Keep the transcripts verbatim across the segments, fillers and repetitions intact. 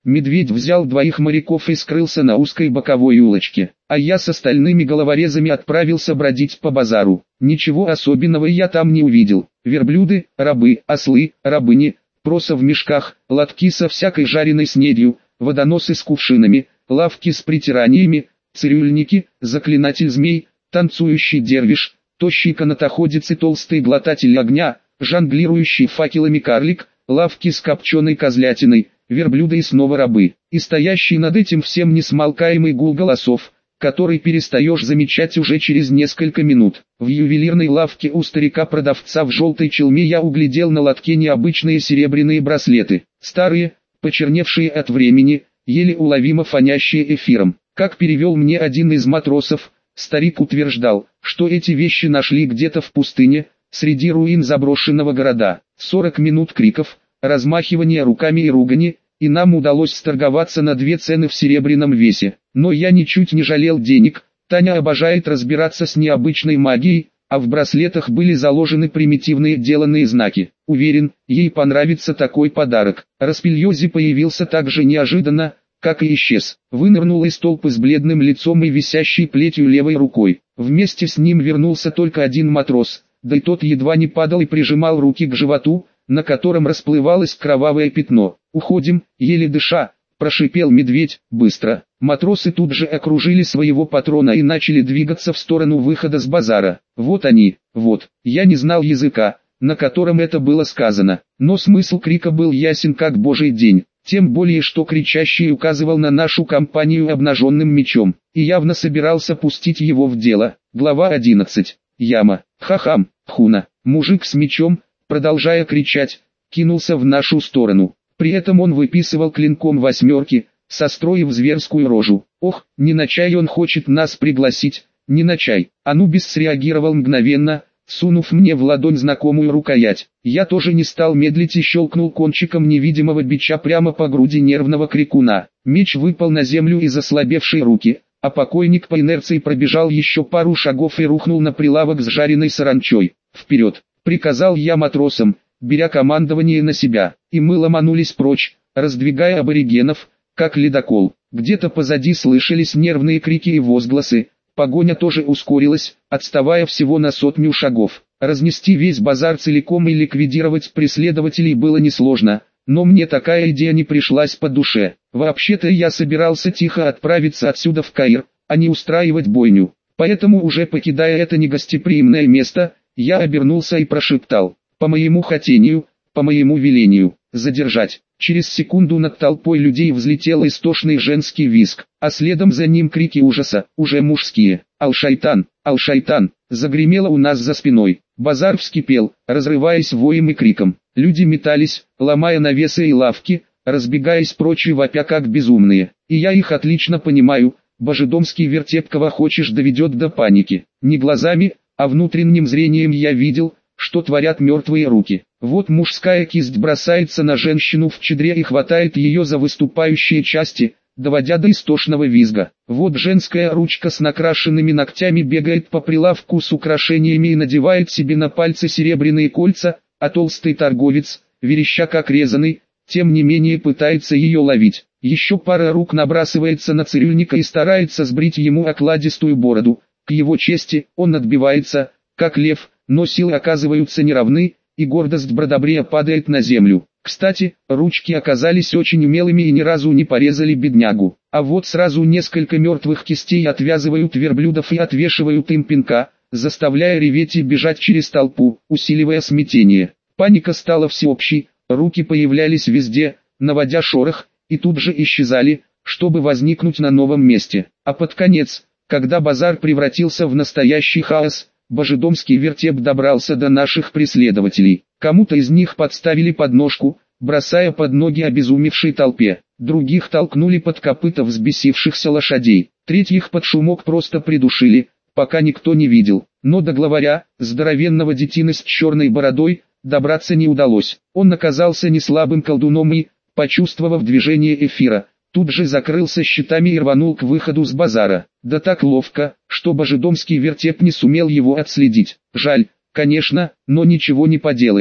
Медведь взял двоих моряков и скрылся на узкой боковой улочке, а я с остальными головорезами отправился бродить по базару. Ничего особенного я там не увидел. Верблюды, рабы, ослы, рабыни, проса в мешках, лотки со всякой жареной снедью, водоносы с кувшинами, лавки с притираниями, цирюльники, заклинатель змей, танцующий дервиш, тощий канатоходец и толстый глотатель огня, жонглирующий факелами карлик, лавки с копченой козлятиной, верблюды и снова рабы, и стоящий над этим всем несмолкаемый гул голосов, который перестаешь замечать уже через несколько минут. В ювелирной лавке у старика-продавца в желтой челме я углядел на лотке необычные серебряные браслеты, старые, почерневшие от времени, еле уловимо фонящие эфиром. Как перевел мне один из матросов, старик утверждал, что эти вещи нашли где-то в пустыне, среди руин заброшенного города. сорок минут криков, размахивания руками и ругани, и нам удалось сторговаться на две цены в серебряном весе. Но я ничуть не жалел денег, Таня обожает разбираться с необычной магией, а в браслетах были заложены примитивные деланные знаки. Уверен, ей понравится такой подарок. Распильёзи появился так же неожиданно, как и исчез. Вынырнул из толпы с бледным лицом и висящей плетью левой рукой. Вместе с ним вернулся только один матрос, да и тот едва не падал и прижимал руки к животу, на котором расплывалось кровавое пятно. «Уходим, еле дыша», — прошипел медведь, быстро. Матросы тут же окружили своего патрона и начали двигаться в сторону выхода с базара. Вот они, вот. Я не знал языка, на котором это было сказано, но смысл крика был ясен как божий день. Тем более, что кричащий указывал на нашу компанию обнаженным мечом, и явно собирался пустить его в дело. Глава одиннадцать. Яма. Хахам, хуна. Мужик с мечом, продолжая кричать, кинулся в нашу сторону. При этом он выписывал клинком восьмерки, состроив зверскую рожу. Ох, не на чай он хочет нас пригласить, не на чай. Анубис среагировал мгновенно, сунув мне в ладонь знакомую рукоять. Я тоже не стал медлить и щелкнул кончиком невидимого бича прямо по груди нервного крикуна. Меч выпал на землю из ослабевшей руки, а покойник по инерции пробежал еще пару шагов и рухнул на прилавок с жареной саранчой. «Вперед!» — приказал я матросам, беря командование на себя, и мы ломанулись прочь, раздвигая аборигенов, как ледокол. Где-то позади слышались нервные крики и возгласы. Погоня тоже ускорилась, отставая всего на сотню шагов. Разнести весь базар целиком и ликвидировать преследователей было несложно, но мне такая идея не пришлась по душе. Вообще-то я собирался тихо отправиться отсюда в Каир, а не устраивать бойню. Поэтому, уже покидая это негостеприимное место, я обернулся и прошептал: «По моему хотению, по моему велению, задержать». Через секунду над толпой людей взлетел истошный женский визг, а следом за ним крики ужаса, уже мужские. «Ал-Шайтан! Ал-Шайтан!» загремело у нас за спиной. Базар вскипел, разрываясь воем и криком. Люди метались, ломая навесы и лавки, разбегаясь прочь и вопя как безумные. И я их отлично понимаю, божедомский вертеп кого хочешь доведет до паники. Не глазами, а внутренним зрением я видел, что творят мертвые руки. Вот мужская кисть бросается на женщину в чадре и хватает ее за выступающие части, доводя до истошного визга. Вот женская ручка с накрашенными ногтями бегает по прилавку с украшениями и надевает себе на пальцы серебряные кольца, а толстый торговец, вереща как резаный, тем не менее пытается ее ловить. Еще пара рук набрасывается на цирюльника и старается сбрить ему окладистую бороду. К его чести, он отбивается, как лев, но силы оказываются неравны, и гордость Бродобрея падает на землю. Кстати, ручки оказались очень умелыми и ни разу не порезали беднягу. А вот сразу несколько мертвых кистей отвязывают верблюдов и отвешивают им пинка, заставляя реветь и бежать через толпу, усиливая смятение. Паника стала всеобщей, руки появлялись везде, наводя шорох, и тут же исчезали, чтобы возникнуть на новом месте. А под конец, когда базар превратился в настоящий хаос, божедомский вертеп добрался до наших преследователей. Кому-то из них подставили подножку, бросая под ноги обезумевшей толпе. Других толкнули под копыта взбесившихся лошадей. Третьих под шумок просто придушили, пока никто не видел. Но до главаря, здоровенного детины с черной бородой, добраться не удалось. Он оказался неслабым колдуном и, почувствовав движение эфира, тут же закрылся щитами и рванул к выходу с базара. Да так ловко, что божедомский вертеп не сумел его отследить. Жаль, конечно, но ничего не поделаешь.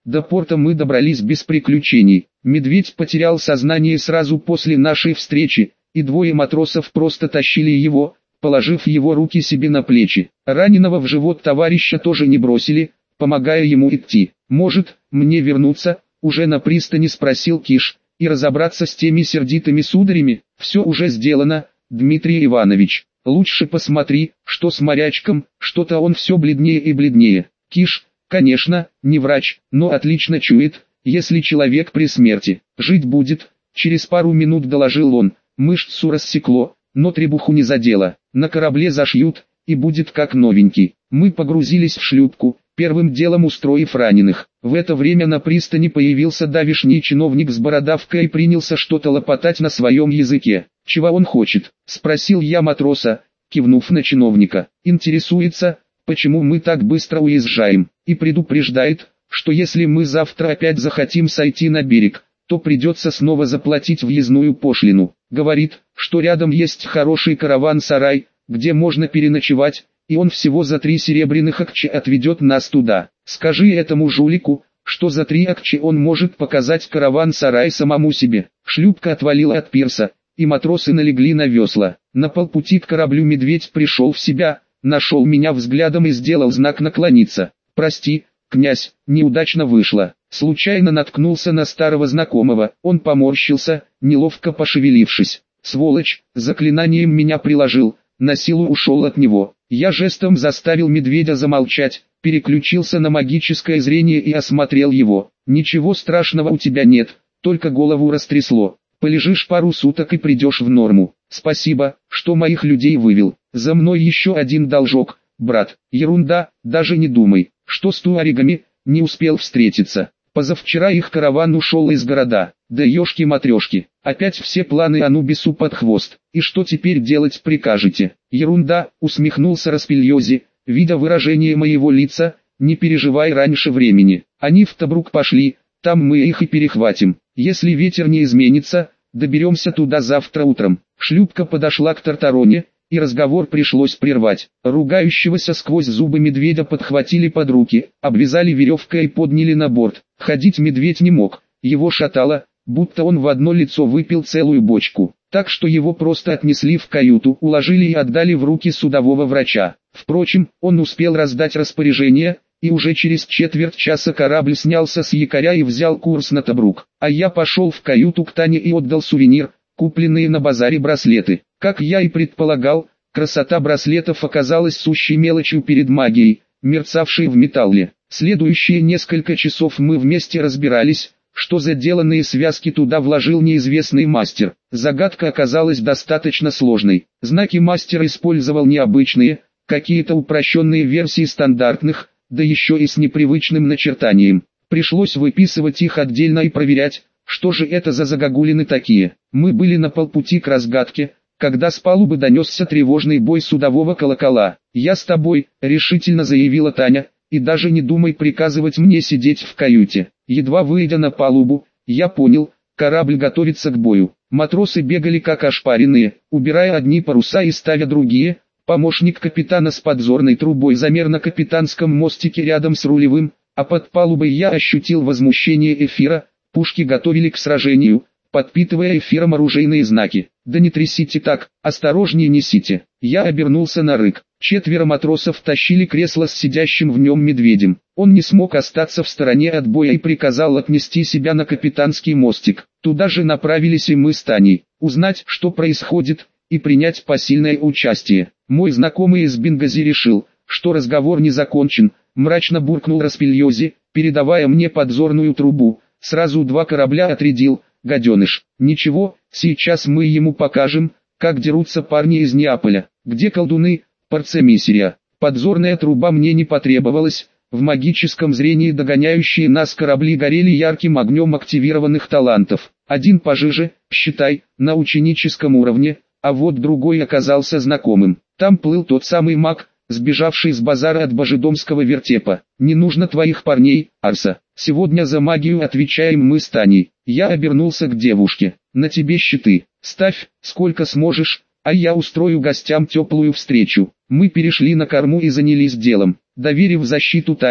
До порта мы добрались без приключений. Медведь потерял сознание сразу после нашей встречи, и двое матросов просто тащили его, положив его руки себе на плечи. Раненого в живот товарища тоже не бросили, помогая ему идти. «Может, мне вернуться?» — уже на пристани спросил Киш, «и разобраться с теми сердитыми сударями?» «Все уже сделано, Дмитрий Иванович. Лучше посмотри, что с морячком, что-то он все бледнее и бледнее». Киш, конечно, не врач, но отлично чует, если человек при смерти. «Жить будет», — через пару минут доложил он. «Мышцу рассекло, но требуху не задело. На корабле зашьют, и будет как новенький». Мы погрузились в шлюпку, первым делом устроив раненых. В это время на пристани появился давишний чиновник с бородавкой и принялся что-то лопотать на своем языке. «Чего он хочет?» — спросил я матроса, кивнув на чиновника. «Интересуется, почему мы так быстро уезжаем, и предупреждает, что если мы завтра опять захотим сойти на берег, то придется снова заплатить въездную пошлину. Говорит, что рядом есть хороший караван-сарай, где можно переночевать, и он всего за три серебряных акчи отведет нас туда. Скажи этому жулику, что за три акчи он может показать караван-сарай самому себе». Шлюпка отвалила от пирса, и матросы налегли на весла. На полпути к кораблю медведь пришел в себя, нашел меня взглядом и сделал знак наклониться. «Прости, князь, неудачно вышло. Случайно наткнулся на старого знакомого». Он поморщился, неловко пошевелившись. «Сволочь, заклинанием меня приложил, на силу ушел от него». Я жестом заставил медведя замолчать, переключился на магическое зрение и осмотрел его. «Ничего страшного у тебя нет, только голову растрясло. Полежишь пару суток и придешь в норму. Спасибо, что моих людей вывел. За мной еще один должок, брат». «Ерунда, даже не думай, что с туарегами, не успел встретиться. Позавчера их караван ушел из города. Да ешки-матрешки, опять все планы Анубису под хвост. И что теперь делать прикажете?» «Ерунда», усмехнулся Распильози, видя выражение моего лица. «Не переживай раньше времени. Они в Табрук пошли, там мы их и перехватим. Если ветер не изменится, доберемся туда завтра утром». Шлюпка подошла к Тартароне, и разговор пришлось прервать. Ругающегося сквозь зубы медведя подхватили под руки, обвязали веревкой и подняли на борт. Ходить медведь не мог, его шатало, будто он в одно лицо выпил целую бочку. Так что его просто отнесли в каюту, уложили и отдали в руки судового врача. Впрочем, он успел раздать распоряжение, и уже через четверть часа корабль снялся с якоря и взял курс на Табрук. А я пошел в каюту к Тане и отдал сувенир, купленные на базаре браслеты. Как я и предполагал, красота браслетов оказалась сущей мелочью перед магией, мерцавшей в металле. Следующие несколько часов мы вместе разбирались, что заделанные связки туда вложил неизвестный мастер. Загадка оказалась достаточно сложной. Знаки мастер использовал необычные, какие-то упрощенные версии стандартных, да еще и с непривычным начертанием. Пришлось выписывать их отдельно и проверять, что же это за загогулины такие. Мы были на полпути к разгадке, когда с палубы донесся тревожный бой судового колокола. «Я с тобой», — решительно заявила Таня, — «и даже не думай приказывать мне сидеть в каюте». Едва выйдя на палубу, я понял, корабль готовится к бою. Матросы бегали как ошпаренные, убирая одни паруса и ставя другие. Помощник капитана с подзорной трубой замер на капитанском мостике рядом с рулевым, а под палубой я ощутил возмущение эфира. Пушки готовили к сражению, подпитывая эфиром оружейные знаки. «Да не трясите так, осторожнее несите». Я обернулся на рык. Четверо матросов тащили кресло с сидящим в нем медведем. Он не смог остаться в стороне от боя и приказал отнести себя на капитанский мостик. Туда же направились и мы с Таней, узнать, что происходит, и принять посильное участие. Мой знакомый из Бенгази решил, что разговор не закончен, мрачно буркнул Распильози, передавая мне подзорную трубу. Сразу два корабля отрядил, гаденыш. «Ничего, сейчас мы ему покажем, как дерутся парни из Неаполя». «Где колдуны?» «Парцемисерия». Подзорная труба мне не потребовалась, в магическом зрении догоняющие нас корабли горели ярким огнем активированных талантов. Один пожиже, считай, на ученическом уровне, а вот другой оказался знакомым. Там плыл тот самый маг, сбежавший с базара от божедомского вертепа. «Не нужно твоих парней, Арса. Сегодня за магию отвечаем мы с Таней». Я обернулся к девушке. «На тебе щиты. Ставь, сколько сможешь, а я устрою гостям теплую встречу». Мы перешли на корму и занялись делом. Доверив защиту Тане,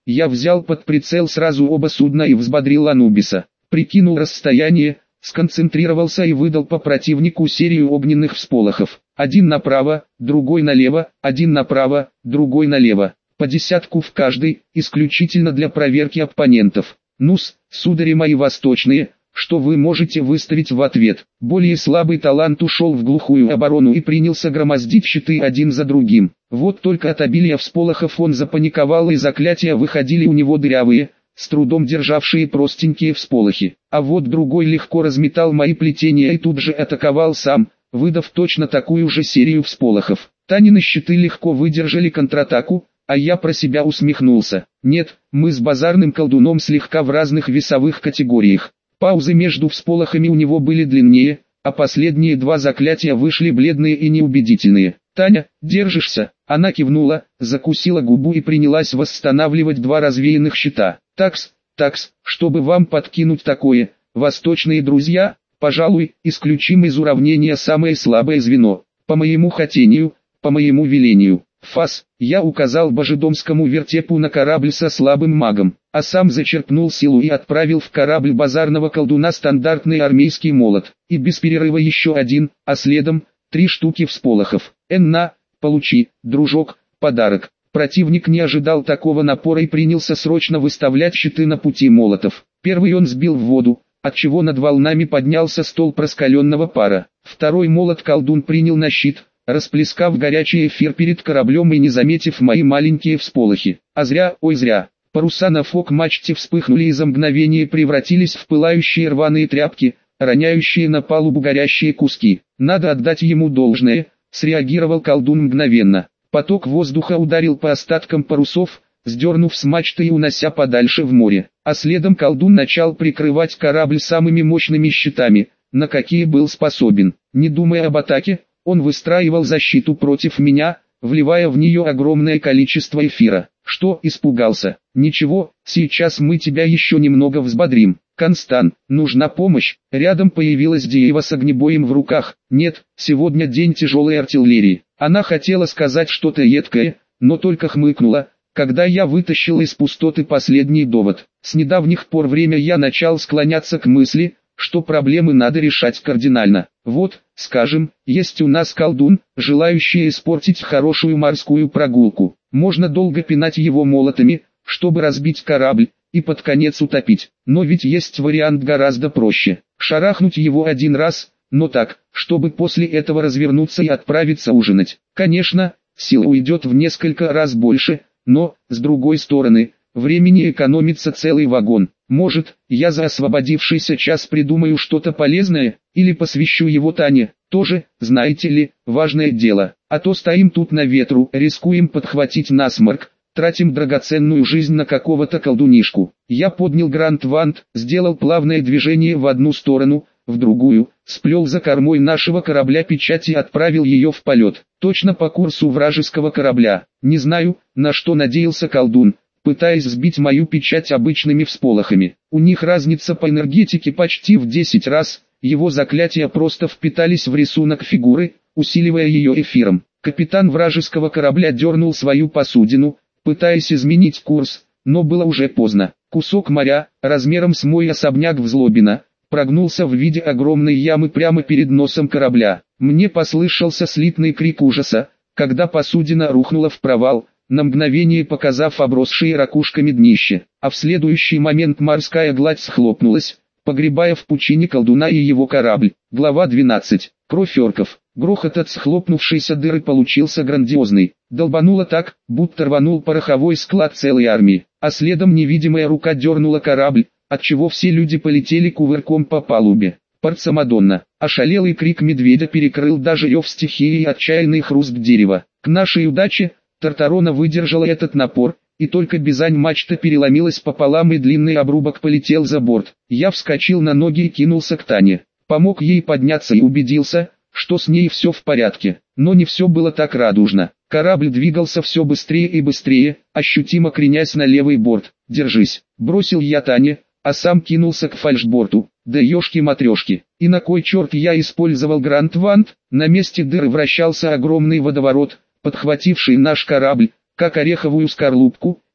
Я взял под прицел сразу оба судна и взбодрил Анубиса. Прикинул расстояние, сконцентрировался и выдал по противнику серию огненных всполохов. Один направо, другой налево, один направо, другой налево. По десятку в каждый, исключительно для проверки оппонентов. Ну-с, судари мои восточные, что вы можете выставить в ответ? Более слабый талант ушел в глухую оборону и принялся громоздить щиты один за другим. Вот только от обилия всполохов он запаниковал, и заклятия выходили у него дырявые, с трудом державшие простенькие всполохи. А вот другой легко разметал мои плетения и тут же атаковал сам, выдав точно такую же серию всполохов. Танины щиты легко выдержали контратаку, а я про себя усмехнулся. Нет, мы с базарным колдуном слегка в разных весовых категориях. Паузы между всполохами у него были длиннее, а последние два заклятия вышли бледные и неубедительные. «Таня, держишься?» Она кивнула, закусила губу и принялась восстанавливать два развеянных щита. «Такс, такс, чтобы вам подкинуть такое, восточные друзья, пожалуй, исключим из уравнения самое слабое звено. По моему хотению, по моему велению. Фас», я указал божедомскому вертепу на корабль со слабым магом, а сам зачерпнул силу и отправил в корабль базарного колдуна стандартный армейский молот, и без перерыва еще один, а следом три штуки всполохов. «Энна, получи, дружок, подарок». Противник не ожидал такого напора и принялся срочно выставлять щиты на пути молотов. Первый он сбил в воду, отчего над волнами поднялся столб раскаленного пара. Второй молот колдун принял на щит, расплескав горячий эфир перед кораблем и не заметив мои маленькие всполохи. А зря, ой зря. Паруса на фок-мачте вспыхнули и за мгновение превратились в пылающие рваные тряпки, роняющие на палубу горящие куски. Надо отдать ему должное, среагировал колдун мгновенно. Поток воздуха ударил по остаткам парусов, сдернув с мачты и унося подальше в море. А следом колдун начал прикрывать корабль самыми мощными щитами, на какие был способен. Не думая об атаке, он выстраивал защиту против меня, вливая в нее огромное количество эфира. Что, испугался? Ничего, сейчас мы тебя еще немного взбодрим. Констан, нужна помощь. Рядом появилась Диева с огнебоем в руках. Нет, сегодня день тяжелой артиллерии. Она хотела сказать что-то едкое, но только хмыкнула, когда я вытащил из пустоты последний довод. С недавних пор время я начал склоняться к мысли, что проблемы надо решать кардинально. Вот, скажем, есть у нас колдун, желающий испортить хорошую морскую прогулку. Можно долго пинать его молотами, чтобы разбить корабль, и под конец утопить. Но ведь есть вариант гораздо проще. Шарахнуть его один раз, но так, чтобы после этого развернуться и отправиться ужинать. Конечно, сил уйдет в несколько раз больше, но, с другой стороны, времени экономится целый вагон. Может, я за освободившийся час придумаю что-то полезное, или посвящу его Тане. Тоже, знаете ли, важное дело. А то стоим тут на ветру, рискуем подхватить насморк, тратим драгоценную жизнь на какого-то колдунишку. Я поднял Гранд-Вант, сделал плавное движение в одну сторону, в другую, сплел за кормой нашего корабля печать и отправил ее в полет, точно по курсу вражеского корабля. Не знаю, на что надеялся колдун, пытаясь сбить мою печать обычными всполохами. У них разница по энергетике почти в десять раз, его заклятия просто впитались в рисунок фигуры, усиливая ее эфиром. Капитан вражеского корабля дернул свою посудину, пытаясь изменить курс, но было уже поздно. Кусок моря, размером с мой особняк в Злобино, прогнулся в виде огромной ямы прямо перед носом корабля. Мне послышался слитный крик ужаса, когда посудина рухнула в провал, на мгновение показав обросшие ракушками днище, а в следующий момент морская гладь схлопнулась, погребая в пучине колдуна и его корабль. Глава двенадцать. Кровь орков. Грохот от схлопнувшейся дыры получился грандиозный. Долбануло так, будто рванул пороховой склад целой армии, а следом невидимая рука дернула корабль, отчего все люди полетели кувырком по палубе. Парцамадонна. Ошалелый крик медведя перекрыл даже рев стихии и отчаянный хруст дерева. К нашей удаче, Тартарона выдержала этот напор, и только бизань-мачта переломилась пополам и длинный обрубок полетел за борт. Я вскочил на ноги и кинулся к Тане. Помог ей подняться и убедился, что с ней все в порядке. Но не все было так радужно. Корабль двигался все быстрее и быстрее, ощутимо кренясь на левый борт. «Держись», — бросил я Тане, а сам кинулся к фальшборту. Да ешки-матрешки. И на кой черт я использовал Гранд-Вант? На месте дыры вращался огромный водоворот, подхвативший наш корабль, как ореховую скорлупку,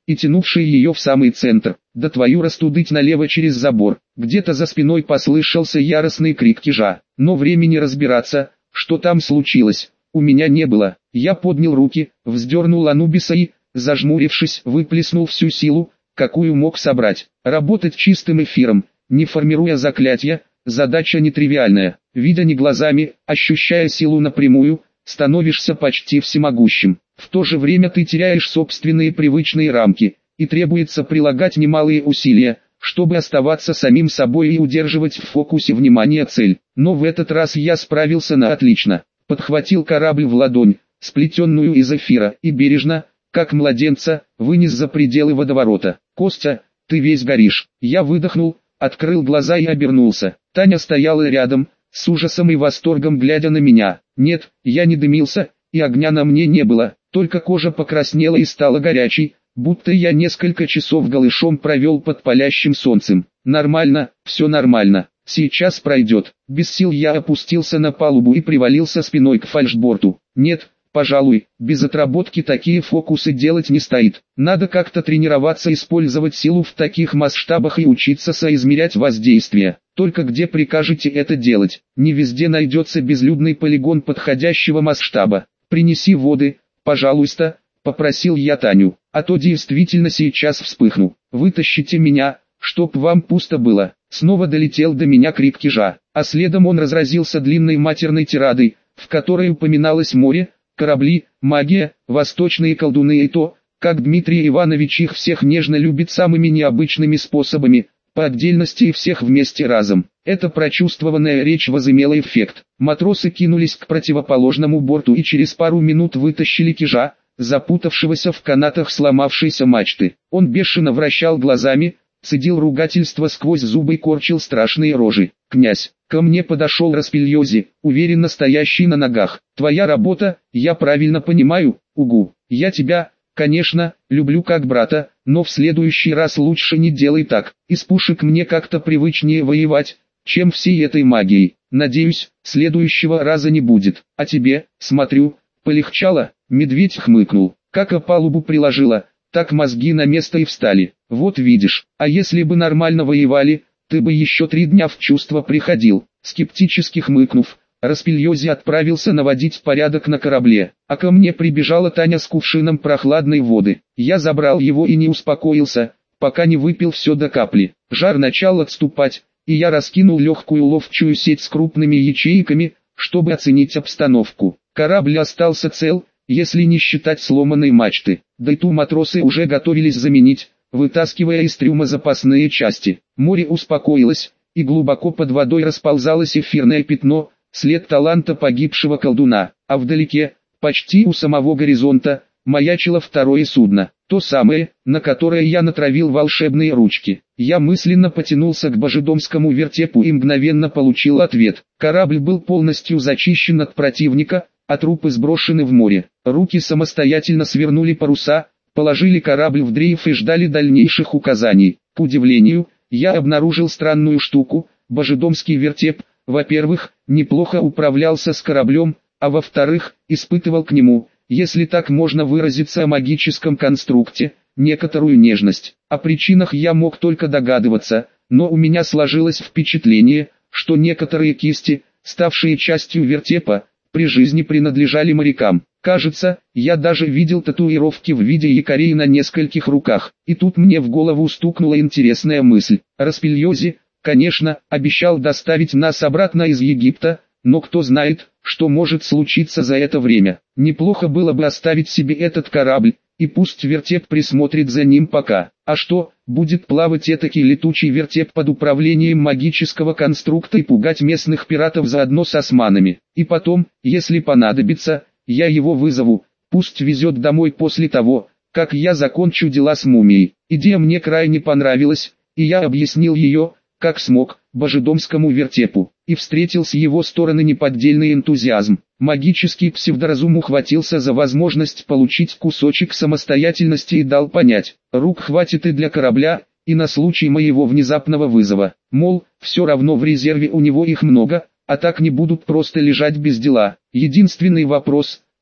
и тянувший ее в самый центр. Да твою растудыть налево через забор. Где-то за спиной послышался яростный крик Кижа, но времени разбираться, что там случилось, у меня не было. Я поднял руки, вздернул Анубиса и, зажмурившись, выплеснул всю силу, какую мог собрать. Работать чистым эфиром, не формируя заклятия, задача нетривиальная. Видя не глазами, ощущая силу напрямую, становишься почти всемогущим. В то же время ты теряешь собственные привычные рамки, и требуется прилагать немалые усилия, чтобы оставаться самим собой и удерживать в фокусе внимания цель. Но в этот раз я справился на отлично. Подхватил корабль в ладонь, сплетенную из эфира, и бережно, как младенца, вынес за пределы водоворота. «Костя, ты весь горишь». Я выдохнул, открыл глаза и обернулся. Таня стояла рядом, с ужасом и восторгом глядя на меня. Нет, я не дымился, и огня на мне не было, только кожа покраснела и стала горячей, будто я несколько часов голышом провел под палящим солнцем. Нормально, все нормально, сейчас пройдет. Без сил я опустился на палубу и привалился спиной к фальшборту. Нет, пожалуй, без отработки такие фокусы делать не стоит. Надо как-то тренироваться, использовать силу в таких масштабах и учиться соизмерять воздействие. Только где прикажете это делать? Не везде найдется безлюдный полигон подходящего масштаба. Принеси воды, пожалуйста, попросил я Таню, а то действительно сейчас вспыхну. Вытащите меня, чтоб вам пусто было. Снова долетел до меня крик Кижа, а следом он разразился длинной матерной тирадой, в которой упоминалось море, корабли, магия, восточные колдуны и то, как Дмитрий Иванович их всех нежно любит самыми необычными способами, по отдельности и всех вместе разом. Эта прочувствованная речь возымела эффект. Матросы кинулись к противоположному борту и через пару минут вытащили Кижа, запутавшегося в канатах сломавшейся мачты. Он бешено вращал глазами, цедил ругательства сквозь зубы и корчил страшные рожи. «Князь!» Ко мне подошел Распильози, уверенно стоящий на ногах. «Твоя работа, я правильно понимаю, угу. Я тебя, конечно, люблю как брата, но в следующий раз лучше не делай так. Из пушек мне как-то привычнее воевать, чем всей этой магией. Надеюсь, следующего раза не будет. А тебе, смотрю, полегчало?» Медведь хмыкнул. Как о палубу приложила, так мозги на место и встали. «Вот видишь, а если бы нормально воевали, ты бы еще три дня в чувство приходил». Скептически хмыкнув, Распильози отправился наводить порядок на корабле, а ко мне прибежала Таня с кувшином прохладной воды. Я забрал его и не успокоился, пока не выпил все до капли. Жар начал отступать, и я раскинул легкую ловчую сеть с крупными ячейками, чтобы оценить обстановку. Корабль остался цел, если не считать сломанной мачты, да и ту матросы уже готовились заменить, вытаскивая из трюма запасные части. Море успокоилось, и глубоко под водой расползалось эфирное пятно, след таланта погибшего колдуна, а вдалеке, почти у самого горизонта, маячило второе судно, то самое, на которое я натравил волшебные ручки. Я мысленно потянулся к божедомскому вертепу и мгновенно получил ответ. Корабль был полностью зачищен от противника, а трупы сброшены в море. Руки самостоятельно свернули паруса, положили корабль в дрейф и ждали дальнейших указаний. К удивлению, я обнаружил странную штуку. Божедомский вертеп, во-первых, неплохо управлялся с кораблем, а во-вторых, испытывал к нему, если так можно выразиться, о магическом конструкте, некоторую нежность. О причинах я мог только догадываться, но у меня сложилось впечатление, что некоторые кисти, ставшие частью вертепа, при жизни принадлежали морякам. Кажется, я даже видел татуировки в виде якорей на нескольких руках. И тут мне в голову стукнула интересная мысль. Распильози, конечно, обещал доставить нас обратно из Египта, но кто знает, что может случиться за это время. Неплохо было бы оставить себе этот корабль, и пусть вертеп присмотрит за ним пока. А что, будет плавать этакий летучий вертеп под управлением магического конструкта и пугать местных пиратов заодно с османами. И потом, если понадобится, я его вызову, пусть везет домой после того, как я закончу дела с мумией. Идея мне крайне понравилась, и я объяснил ее, как смог, божедомскому вертепу, и встретил с его стороны неподдельный энтузиазм. Магический псевдоразум ухватился за возможность получить кусочек самостоятельности и дал понять, рук хватит и для корабля, и на случай моего внезапного вызова. Мол, все равно в резерве у него их много, а так не будут просто лежать без дела. Единственный вопрос,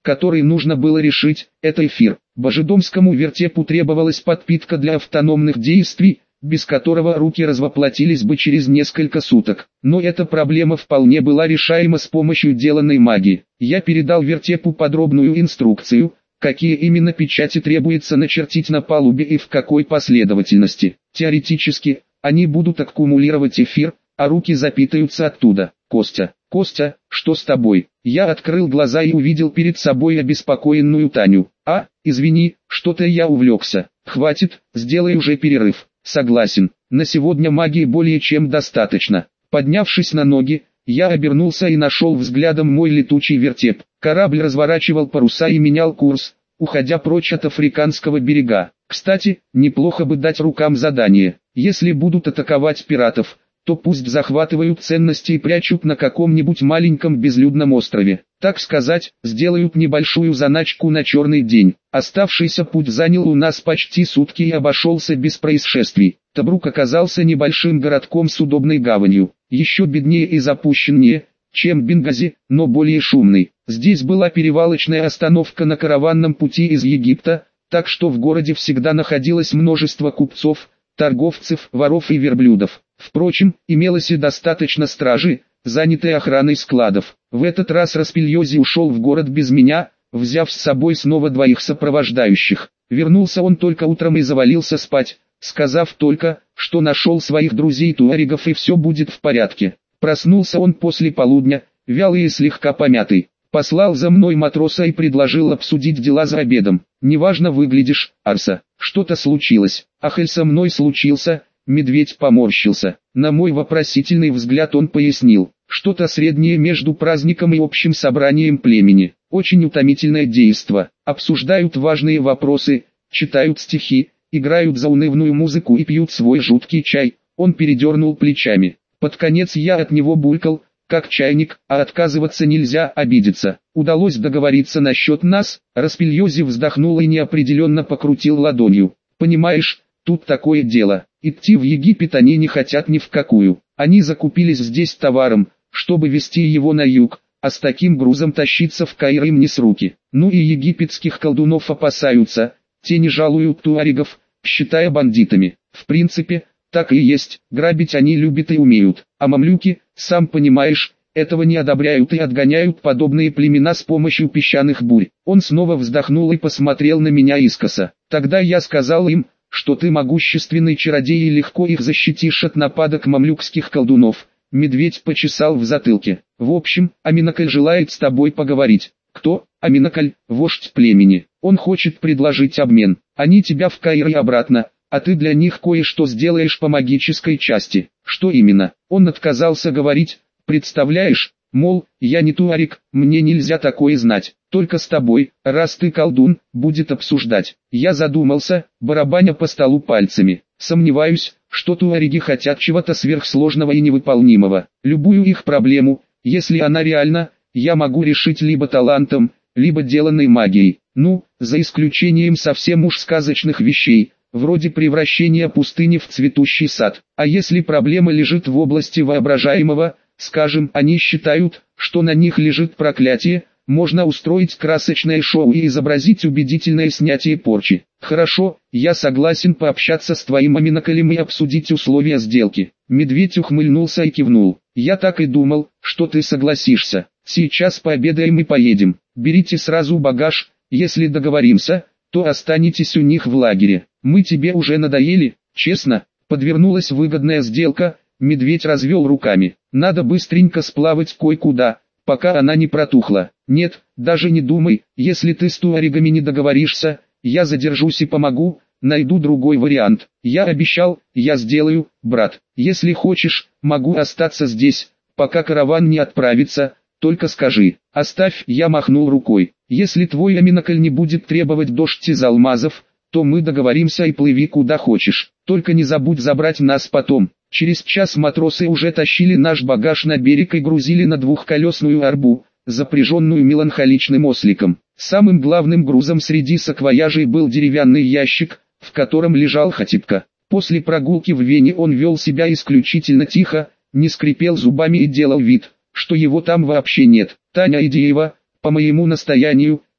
который нужно было решить, это эфир. Божедомскому вертепу требовалась подпитка для автономных действий, без которого руки развоплотились бы через несколько суток. Но эта проблема вполне была решаема с помощью деланной магии. Я передал вертепу подробную инструкцию, какие именно печати требуется начертить на палубе и в какой последовательности. Теоретически, они будут аккумулировать эфир, а руки запитаются оттуда. Костя, Костя, что с тобой? Я открыл глаза и увидел перед собой обеспокоенную Таню. А, извини, что-то я увлекся. Хватит, сделай уже перерыв. Согласен, на сегодня магии более чем достаточно. Поднявшись на ноги, я обернулся и нашел взглядом мой летучий вертеп. Корабль разворачивал паруса и менял курс, уходя прочь от африканского берега. Кстати, неплохо бы дать рукам задание. Если будут атаковать пиратов, то пусть захватывают ценности и прячут на каком-нибудь маленьком безлюдном острове. Так сказать, сделают небольшую заначку на черный день. Оставшийся путь занял у нас почти сутки и обошелся без происшествий. Тобрук оказался небольшим городком с удобной гаванью, еще беднее и запущеннее, чем Бенгази, но более шумный. Здесь была перевалочная остановка на караванном пути из Египта, так что в городе всегда находилось множество купцов, торговцев, воров и верблюдов. Впрочем, имелось и достаточно стражи, занятой охраной складов. В этот раз Распильози ушел в город без меня, взяв с собой снова двоих сопровождающих. Вернулся он только утром и завалился спать, сказав только, что нашел своих друзей-туарегов и все будет в порядке. Проснулся он после полудня, вялый и слегка помятый. Послал за мной матроса и предложил обсудить дела за обедом. «Неважно выглядишь, Арса, что-то случилось». «Ах, и со мной случился». Медведь поморщился. На мой вопросительный взгляд он пояснил, что-то среднее между праздником и общим собранием племени. Очень утомительное действо. Обсуждают важные вопросы, читают стихи, играют заунывную музыку и пьют свой жуткий чай. Он передернул плечами. Под конец я от него булькал, как чайник, а отказываться нельзя, обидеться. Удалось договориться насчет нас. Распильози вздохнул и неопределенно покрутил ладонью. Понимаешь, тут такое дело. Идти в Египет они не хотят ни в какую. Они закупились здесь товаром, чтобы везти его на юг, а с таким грузом тащиться в Каир им не с руки. Ну и египетских колдунов опасаются, те не жалуют туарегов, считая бандитами. В принципе, так и есть, грабить они любят и умеют. А мамлюки, сам понимаешь, этого не одобряют и отгоняют подобные племена с помощью песчаных бурь. Он снова вздохнул и посмотрел на меня искоса. Тогда я сказал им, что ты могущественный чародей и легко их защитишь от нападок мамлюкских колдунов. Медведь почесал в затылке. В общем, Аминакаль желает с тобой поговорить. Кто? Аминакаль, вождь племени. Он хочет предложить обмен. Они тебя в Каир и обратно, а ты для них кое-что сделаешь по магической части. Что именно? Он отказался говорить, представляешь? Мол, я не туарек, мне нельзя такое знать, только с тобой, раз ты колдун, будет обсуждать. Я задумался, барабаня по столу пальцами. Сомневаюсь, что туареги хотят чего-то сверхсложного и невыполнимого. Любую их проблему, если она реальна, я могу решить либо талантом, либо деланной магией. Ну, за исключением совсем уж сказочных вещей, вроде превращения пустыни в цветущий сад. А если проблема лежит в области воображаемого, скажем, они считают, что на них лежит проклятие, можно устроить красочное шоу и изобразить убедительное снятие порчи. Хорошо, я согласен пообщаться с твоим Аминакалем и обсудить условия сделки. Медведь ухмыльнулся и кивнул. Я так и думал, что ты согласишься. Сейчас пообедаем и поедем. Берите сразу багаж, если договоримся, то останетесь у них в лагере. Мы тебе уже надоели, честно. Подвернулась выгодная сделка. Медведь развел руками. Надо быстренько сплавать кое-куда, пока она не протухла. Нет, даже не думай, если ты с туарегами не договоришься, я задержусь и помогу, найду другой вариант. Я обещал, я сделаю, брат. Если хочешь, могу остаться здесь, пока караван не отправится, только скажи. Оставь, я махнул рукой. Если твой Аминакаль не будет требовать дождь из алмазов, то мы договоримся и плыви куда хочешь. Только не забудь забрать нас потом. Через час матросы уже тащили наш багаж на берег и грузили на двухколесную арбу, запряженную меланхоличным осликом. Самым главным грузом среди саквояжей был деревянный ящик, в котором лежал Хатибка. После прогулки в Вене он вел себя исключительно тихо, не скрипел зубами и делал вид, что его там вообще нет. Таня Идеева, по моему настоянию,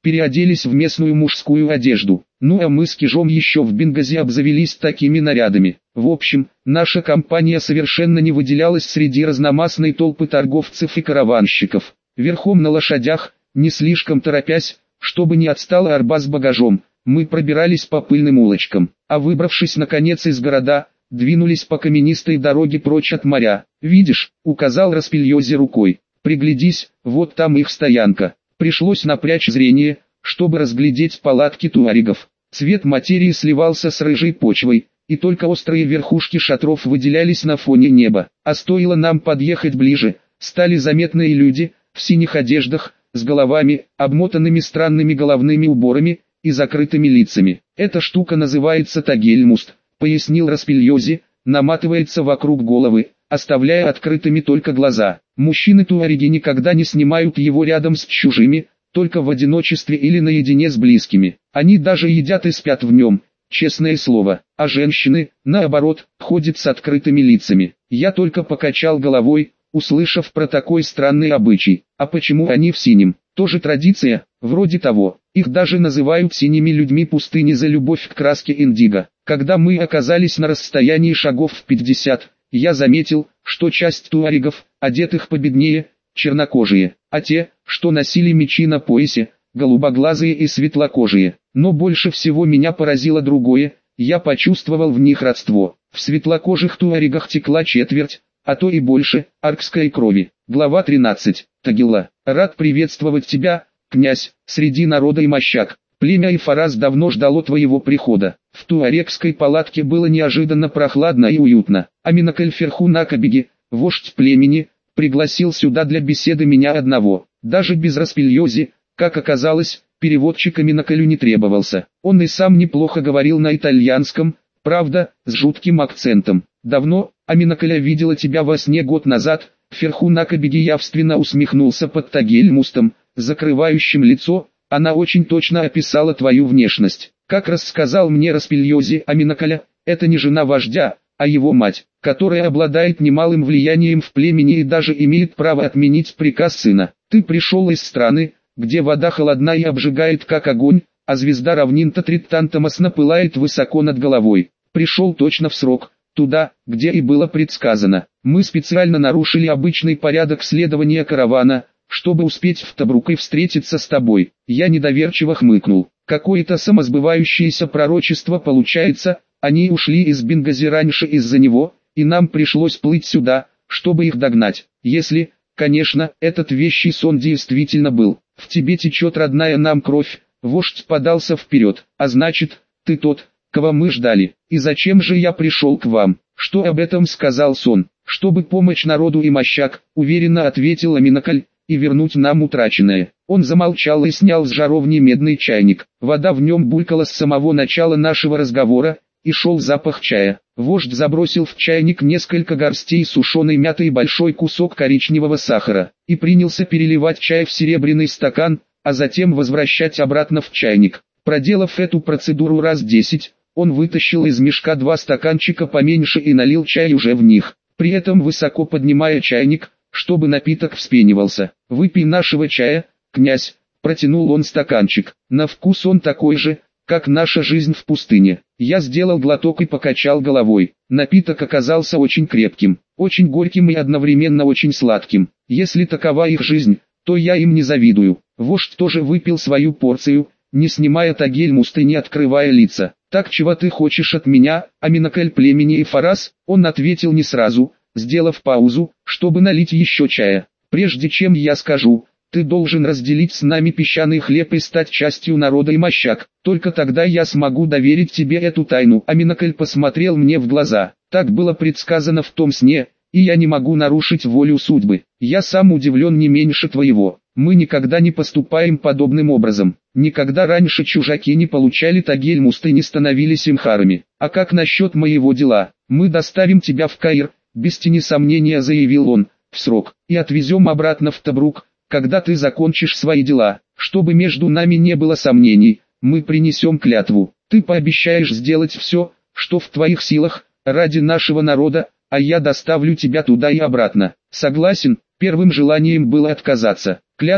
переоделись в местную мужскую одежду. Ну а мы с Кижом еще в Бенгази обзавелись такими нарядами. В общем, наша компания совершенно не выделялась среди разномастной толпы торговцев и караванщиков. Верхом на лошадях, не слишком торопясь, чтобы не отстала арба с багажом, мы пробирались по пыльным улочкам, а выбравшись наконец из города, двинулись по каменистой дороге прочь от моря. «Видишь», — указал Распильози рукой, — «приглядись, вот там их стоянка». Пришлось напрячь зрение, чтобы разглядеть палатки туарегов. Цвет материи сливался с рыжей почвой, и только острые верхушки шатров выделялись на фоне неба. А стоило нам подъехать ближе, стали заметны и люди, в синих одеждах, с головами, обмотанными странными головными уборами, и закрытыми лицами. «Эта штука называется тагельмуст», — пояснил Распильози, — наматывается вокруг головы, оставляя открытыми только глаза. Мужчины-туареги никогда не снимают его рядом с чужими, только в одиночестве или наедине с близкими. Они даже едят и спят в нем, честное слово. А женщины, наоборот, ходят с открытыми лицами. Я только покачал головой, услышав про такой странный обычай. А почему они в синем? Тоже традиция, вроде того. Их даже называют синими людьми пустыни за любовь к краске индиго. Когда мы оказались на расстоянии шагов в пятьдесят, я заметил, что часть туарегов, одетых победнее, чернокожие, а те, что носили мечи на поясе, голубоглазые и светлокожие. Но больше всего меня поразило другое, я почувствовал в них родство. В светлокожих туарегах текла четверть, а то и больше, аркской крови. Глава тринадцать. Тагила. Рад приветствовать тебя, князь, среди народа и мощак. Племя Ифарас давно ждало твоего прихода. В туарегской палатке было неожиданно прохладно и уютно. Аминакль Ферхунакабиги, вождь племени, пригласил сюда для беседы меня одного. Даже без Распильози, как оказалось, переводчик Аминаклю не требовался. Он и сам неплохо говорил на итальянском, правда, с жутким акцентом. Давно, Аминакля видела тебя во сне год назад. Ферхунакабиги явственно усмехнулся под тагельмустом, закрывающим лицо. Она очень точно описала твою внешность. Как рассказал мне Распильози, Аминакля, это не жена вождя, а его мать, которая обладает немалым влиянием в племени и даже имеет право отменить приказ сына. Ты пришел из страны, где вода холодна и обжигает как огонь, а звезда равнин Татриттантамосна пылает высоко над головой. Пришел точно в срок, туда, где и было предсказано. Мы специально нарушили обычный порядок следования каравана, чтобы успеть в Табрук и встретиться с тобой. Я недоверчиво хмыкнул. Какое-то самосбывающееся пророчество получается, они ушли из Бенгази раньше из-за него, и нам пришлось плыть сюда, чтобы их догнать. Если, конечно, этот вещий сон действительно был. В тебе течет родная нам кровь. Вождь подался вперед. А значит, ты тот, кого мы ждали. И зачем же я пришел к вам? Что об этом сказал сон? Чтобы помочь народу и мощак, уверенно ответил Аминакль, и вернуть нам утраченное. Он замолчал и снял с жаровни медный чайник. Вода в нем булькала с самого начала нашего разговора, и шел запах чая. Вождь забросил в чайник несколько горстей сушеной мяты и большой кусок коричневого сахара, и принялся переливать чай в серебряный стакан, а затем возвращать обратно в чайник. Проделав эту процедуру раз десять, он вытащил из мешка два стаканчика поменьше и налил чай уже в них, при этом высоко поднимая чайник, чтобы напиток вспенивался. «Выпей нашего чая, князь», — протянул он стаканчик. «На вкус он такой же, как наша жизнь в пустыне». Я сделал глоток и покачал головой. Напиток оказался очень крепким, очень горьким и одновременно очень сладким. Если такова их жизнь, то я им не завидую. Вождь тоже выпил свою порцию, не снимая тагельмуста и не открывая лица. «Так чего ты хочешь от меня, Аминакль племени Ифарас?» Он ответил не сразу, сделав паузу, чтобы налить еще чая. «Прежде чем я скажу, ты должен разделить с нами песчаный хлеб и стать частью народа и мощак. Только тогда я смогу доверить тебе эту тайну». Аминакль посмотрел мне в глаза. «Так было предсказано в том сне, и я не могу нарушить волю судьбы. Я сам удивлен не меньше твоего. Мы никогда не поступаем подобным образом. Никогда раньше чужаки не получали тагельмуст и не становились имхарами. А как насчет моего дела? Мы доставим тебя в Каир», без тени сомнения заявил он, «в срок, и отвезем обратно в Табрук, когда ты закончишь свои дела. Чтобы между нами не было сомнений, мы принесем клятву. Ты пообещаешь сделать все, что в твоих силах, ради нашего народа, а я доставлю тебя туда и обратно». «Согласен». Первым желанием было отказаться. «Клятва»,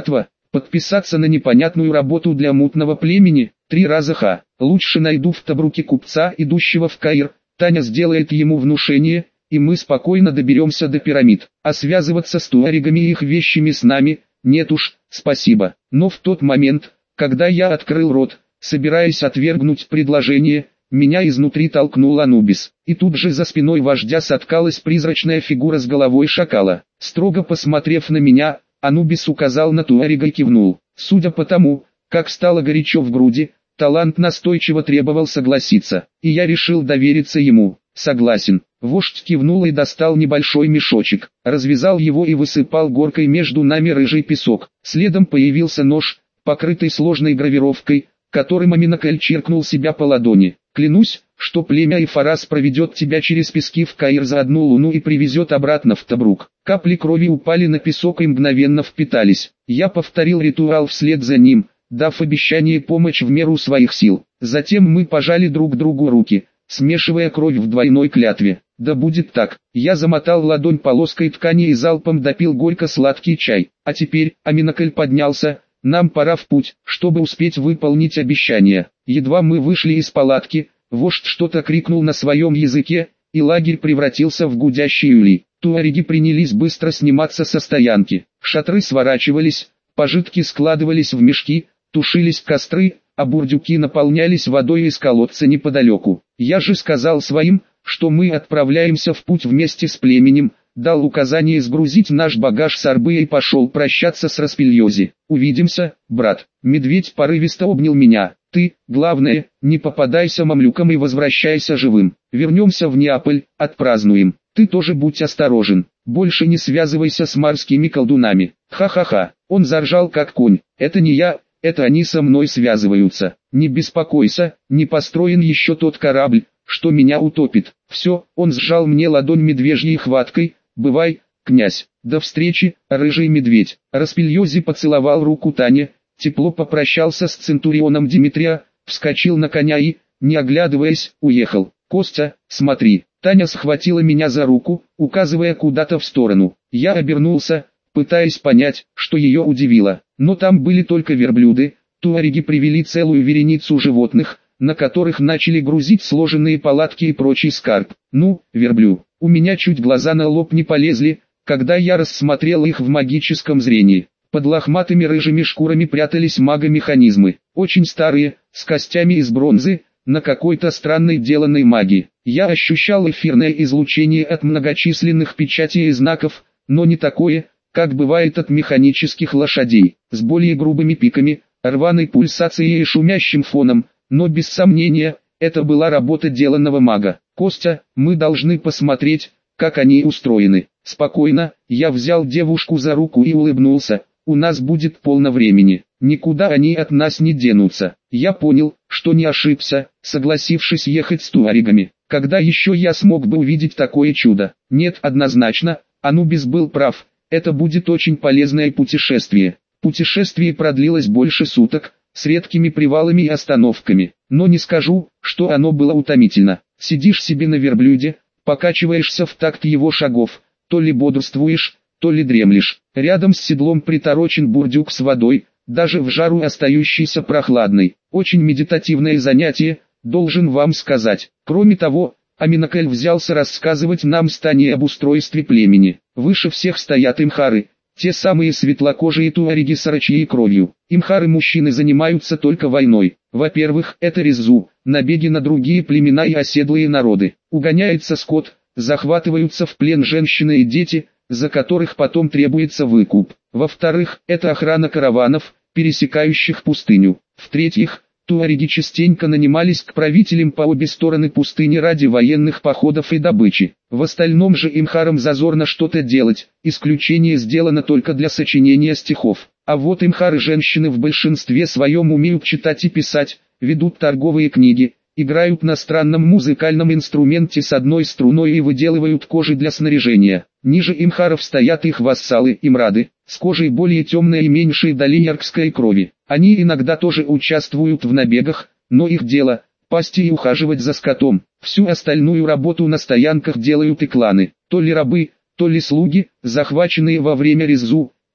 Подписаться на непонятную работу для мутного племени? Три раза ха. Лучше найду в Табруке купца, идущего в Каир. Таня сделает ему внушение, и мы спокойно доберемся до пирамид. А связываться с туарегами и их вещами с нами, нет уж, спасибо. Но в тот момент, когда я открыл рот, собираясь отвергнуть предложение, меня изнутри толкнул Анубис. И тут же за спиной вождя соткалась призрачная фигура с головой шакала. Строго посмотрев на меня, Анубис указал на туарега и кивнул. Судя по тому, как стало горячо в груди, талант настойчиво требовал согласиться, и я решил довериться ему. Согласен. Вождь кивнул и достал небольшой мешочек, развязал его и высыпал горкой между нами рыжий песок. Следом появился нож, покрытый сложной гравировкой, которым Аминакель чиркнул себя по ладони. Клянусь, что племя Ифарас проведет тебя через пески в Каир за одну луну и привезет обратно в Табрук. Капли крови упали на песок и мгновенно впитались. Я повторил ритуал вслед за ним, дав обещание помочь в меру своих сил. Затем мы пожали друг другу руки, смешивая кровь в двойной клятве. Да будет так. Я замотал ладонь полоской ткани и залпом допил горько-сладкий чай. А теперь, Аминакель поднялся, нам пора в путь, чтобы успеть выполнить обещание. Едва мы вышли из палатки, вождь что-то крикнул на своем языке, и лагерь превратился в гудящий улей. Туареги принялись быстро сниматься со стоянки. Шатры сворачивались, пожитки складывались в мешки, тушились костры, а бурдюки наполнялись водой из колодца неподалеку. Я же сказал своим, что мы отправляемся в путь вместе с племенем, дал указание сгрузить наш багаж с арбы и пошел прощаться с Распильози. Увидимся, брат. Медведь порывисто обнял меня. Ты, главное, не попадайся мамлюкам и возвращайся живым. Вернемся в Неаполь, отпразднуем. Ты тоже будь осторожен. Больше не связывайся с морскими колдунами. Ха-ха-ха. Он заржал как конь. Это не я, это они со мной связываются. Не беспокойся, не построен еще тот корабль, что меня утопит. Все, он сжал мне ладонь медвежьей хваткой. Бывай, князь. До встречи, рыжий медведь. Распильози поцеловал руку Тане, тепло попрощался с центурионом Димитрия, вскочил на коня и, не оглядываясь, уехал. Костя, смотри. Таня схватила меня за руку, указывая куда-то в сторону. Я обернулся, пытаясь понять, что ее удивило. Но там были только верблюды. Туареги привели целую вереницу животных, на которых начали грузить сложенные палатки и прочий скарб. Ну, верблю. У меня чуть глаза на лоб не полезли, когда я рассмотрел их в магическом зрении. Под лохматыми рыжими шкурами прятались магомеханизмы, очень старые, с костями из бронзы, на какой-то странной деланной магии. Я ощущал эфирное излучение от многочисленных печатей и знаков, но не такое, как бывает от механических лошадей, с более грубыми пиками, рваной пульсацией и шумящим фоном, но без сомнения, это была работа деланного мага. Костя, мы должны посмотреть, как они устроены. Спокойно, я взял девушку за руку и улыбнулся. У нас будет полно времени, никуда они от нас не денутся. Я понял, что не ошибся, согласившись ехать с туарегами. Когда еще я смог бы увидеть такое чудо? Нет, однозначно, Анубис был прав, это будет очень полезное путешествие. Путешествие продлилось больше суток, с редкими привалами и остановками, но не скажу, что оно было утомительно. Сидишь себе на верблюде, покачиваешься в такт его шагов, то ли бодрствуешь, то ли дремлешь. Рядом с седлом приторочен бурдюк с водой, даже в жару остающийся прохладной. Очень медитативное занятие, должен вам сказать. Кроме того, Аминакель взялся рассказывать нам с Таней об устройстве племени. Выше всех стоят имхары, те самые светлокожие туареги с орочьей кровью. Имхары-мужчины занимаются только войной. Во-первых, это реззу, набеги на другие племена и оседлые народы. Угоняется скот, захватываются в плен женщины и дети, за которых потом требуется выкуп. Во-вторых, это охрана караванов, пересекающих пустыню. В-третьих, туареги частенько нанимались к правителям по обе стороны пустыни ради военных походов и добычи. В остальном же имхарам зазорно что-то делать, исключение сделано только для сочинения стихов. А вот имхары-женщины в большинстве своем умеют читать и писать, ведут торговые книги, играют на странном музыкальном инструменте с одной струной и выделывают кожи для снаряжения. Ниже имхаров стоят их вассалы, имрады, с кожей более темной и меньшей долей яркской крови. Они иногда тоже участвуют в набегах, но их дело – пасти и ухаживать за скотом. Всю остальную работу на стоянках делают и кланы, то ли рабы, то ли слуги, захваченные во время реззу,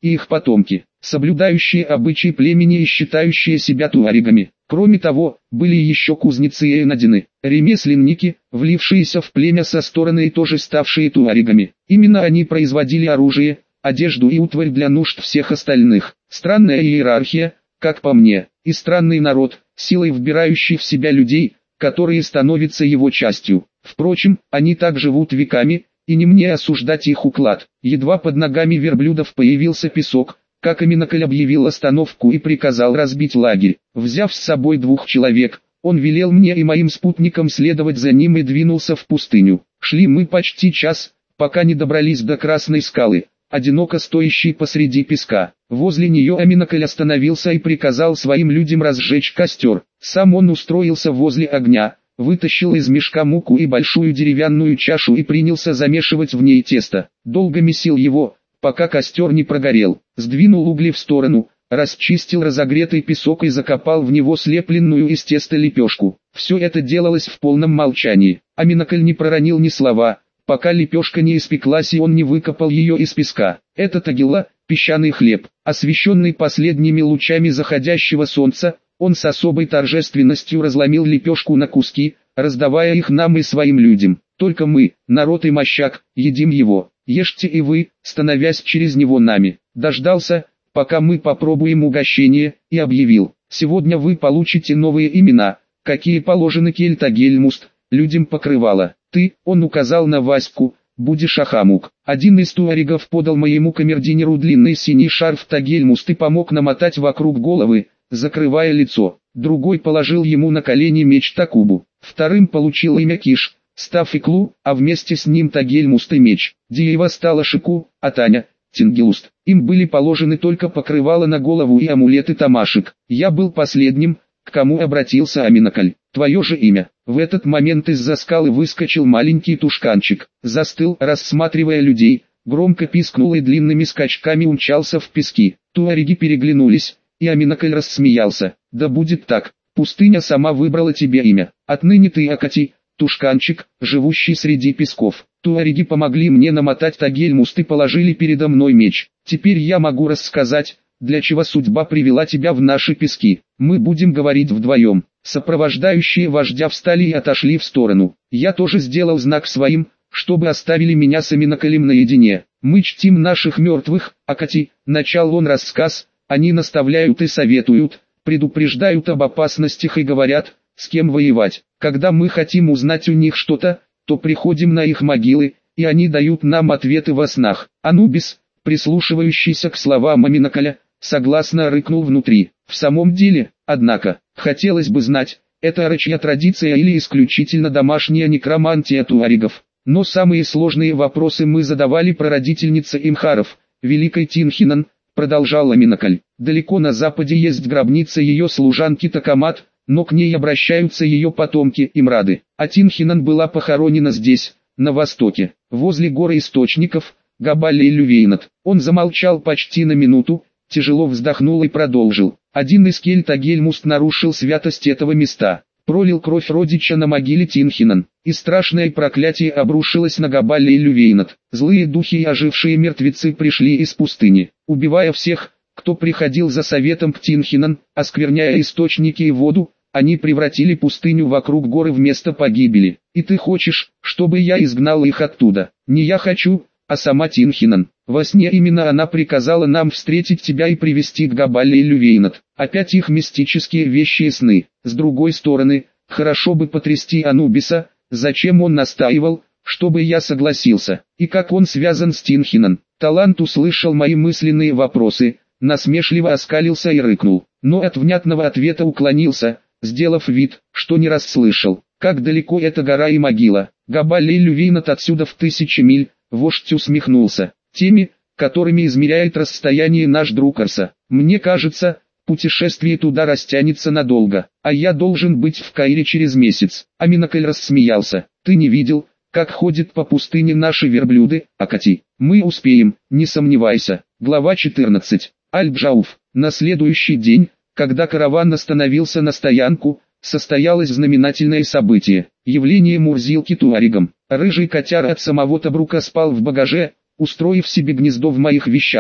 и их потомки, соблюдающие обычаи племени и считающие себя туарегами. Кроме того, были еще кузнецы и энадины, ремесленники, влившиеся в племя со стороны и тоже ставшие туарегами. Именно они производили оружие, одежду и утварь для нужд всех остальных. Странная иерархия, как по мне, и странный народ, силой вбирающий в себя людей, которые становятся его частью. Впрочем, они так живут веками, и не мне осуждать их уклад. Едва под ногами верблюдов появился песок, как Аминакаль объявил остановку и приказал разбить лагерь. Взяв с собой двух человек, он велел мне и моим спутникам следовать за ним и двинулся в пустыню. Шли мы почти час, пока не добрались до Красной скалы, одиноко стоящей посреди песка. Возле нее Аминакаль остановился и приказал своим людям разжечь костер. Сам он устроился возле огня, вытащил из мешка муку и большую деревянную чашу и принялся замешивать в ней тесто. Долго месил его, пока костер не прогорел. Сдвинул угли в сторону, расчистил разогретый песок и закопал в него слепленную из теста лепешку. Все это делалось в полном молчании. Аминакаль не проронил ни слова, пока лепешка не испеклась и он не выкопал ее из песка. Это тагила, песчаный хлеб, освещенный последними лучами заходящего солнца. Он с особой торжественностью разломил лепешку на куски, раздавая их нам и своим людям. Только мы, народ и мощак, едим его. Ешьте и вы, становясь через него нами. Дождался, пока мы попробуем угощение, и объявил: сегодня вы получите новые имена, какие положены Кельтагельмуст, людям покрывало. Ты, он указал на Ваську, будешь Ахамук. Один из туарегов подал моему камердинеру длинный синий шарф Тагельмуст и помог намотать вокруг головы, закрывая лицо. Другой положил ему на колени меч Такубу. Вторым получил имя Киш, став Иклу, а вместе с ним Тагельмуст и меч. Диева стала Шику, а Таня — Тингелуст. Им были положены только покрывало на голову и амулеты Тамашек. Я был последним, к кому обратился Аминакаль. Твое же имя. В этот момент из-за скалы выскочил маленький тушканчик. Застыл, рассматривая людей, громко пискнул и длинными скачками умчался в пески. Туареги переглянулись, и Аминакаль рассмеялся. Да будет так, пустыня сама выбрала тебе имя. Отныне ты Акати, тушканчик, живущий среди песков. Туареги помогли мне намотать Тагельмуст и положили передо мной меч. Теперь я могу рассказать, для чего судьба привела тебя в наши пески. Мы будем говорить вдвоем. Сопровождающие вождя встали и отошли в сторону. Я тоже сделал знак своим, чтобы оставили меня с Аминакалем наедине. Мы чтим наших мертвых, Акати, начал он рассказ. Они наставляют и советуют, предупреждают об опасностях и говорят, с кем воевать. Когда мы хотим узнать у них что-то, то приходим на их могилы, и они дают нам ответы во снах. Анубис, прислушивающийся к словам Аминакаля, согласно рыкнул внутри. В самом деле, однако, хотелось бы знать, это рычья традиция или исключительно домашняя некромантия туарегов. Но самые сложные вопросы мы задавали прародительнице Имхаров, Великой Тинхинан, продолжал Аминакаль. Далеко на западе есть гробница ее служанки Такамат, но к ней обращаются ее потомки Имрады. А Тинхинан была похоронена здесь, на востоке, возле горы источников, Габаль-Лювейнат. Он замолчал почти на минуту, тяжело вздохнул и продолжил. Один из Кельтагельмуст нарушил святость этого места, пролил кровь родича на могиле Тинхинан, и страшное проклятие обрушилось на Габаль-Лювейнат. Злые духи и ожившие мертвецы пришли из пустыни, убивая всех, кто приходил за советом к Тинхинан, оскверняя источники и воду. Они превратили пустыню вокруг горы в место погибели. И ты хочешь, чтобы я изгнал их оттуда? Не я хочу, а сама Тинхинан. Во сне именно она приказала нам встретить тебя и привести к Габаль-Лювейнат. Опять их мистические вещи и сны. С другой стороны, хорошо бы потрясти Анубиса. Зачем он настаивал, чтобы я согласился? И как он связан с Тинхинан? Талант услышал мои мысленные вопросы, насмешливо оскалился и рыкнул. Но от внятного ответа уклонился, сделав вид, что не расслышал. Как далеко эта гора и могила? Габаль-Лювейнат отсюда в тысячи миль, вождь усмехнулся. Теми, которыми измеряет расстояние наш друг Арса. Мне кажется, путешествие туда растянется надолго, а я должен быть в Каире через месяц. Аминакаль рассмеялся. Ты не видел, как ходят по пустыне наши верблюды, Акати? Мы успеем, не сомневайся. Глава четырнадцать. Аль-Джауф. На следующий день, когда караван остановился на стоянку, состоялось знаменательное событие. Явление Мурзилки туарегам. Рыжий котяра от самого Табрука спал в багаже, устроив себе гнездо в моих вещах.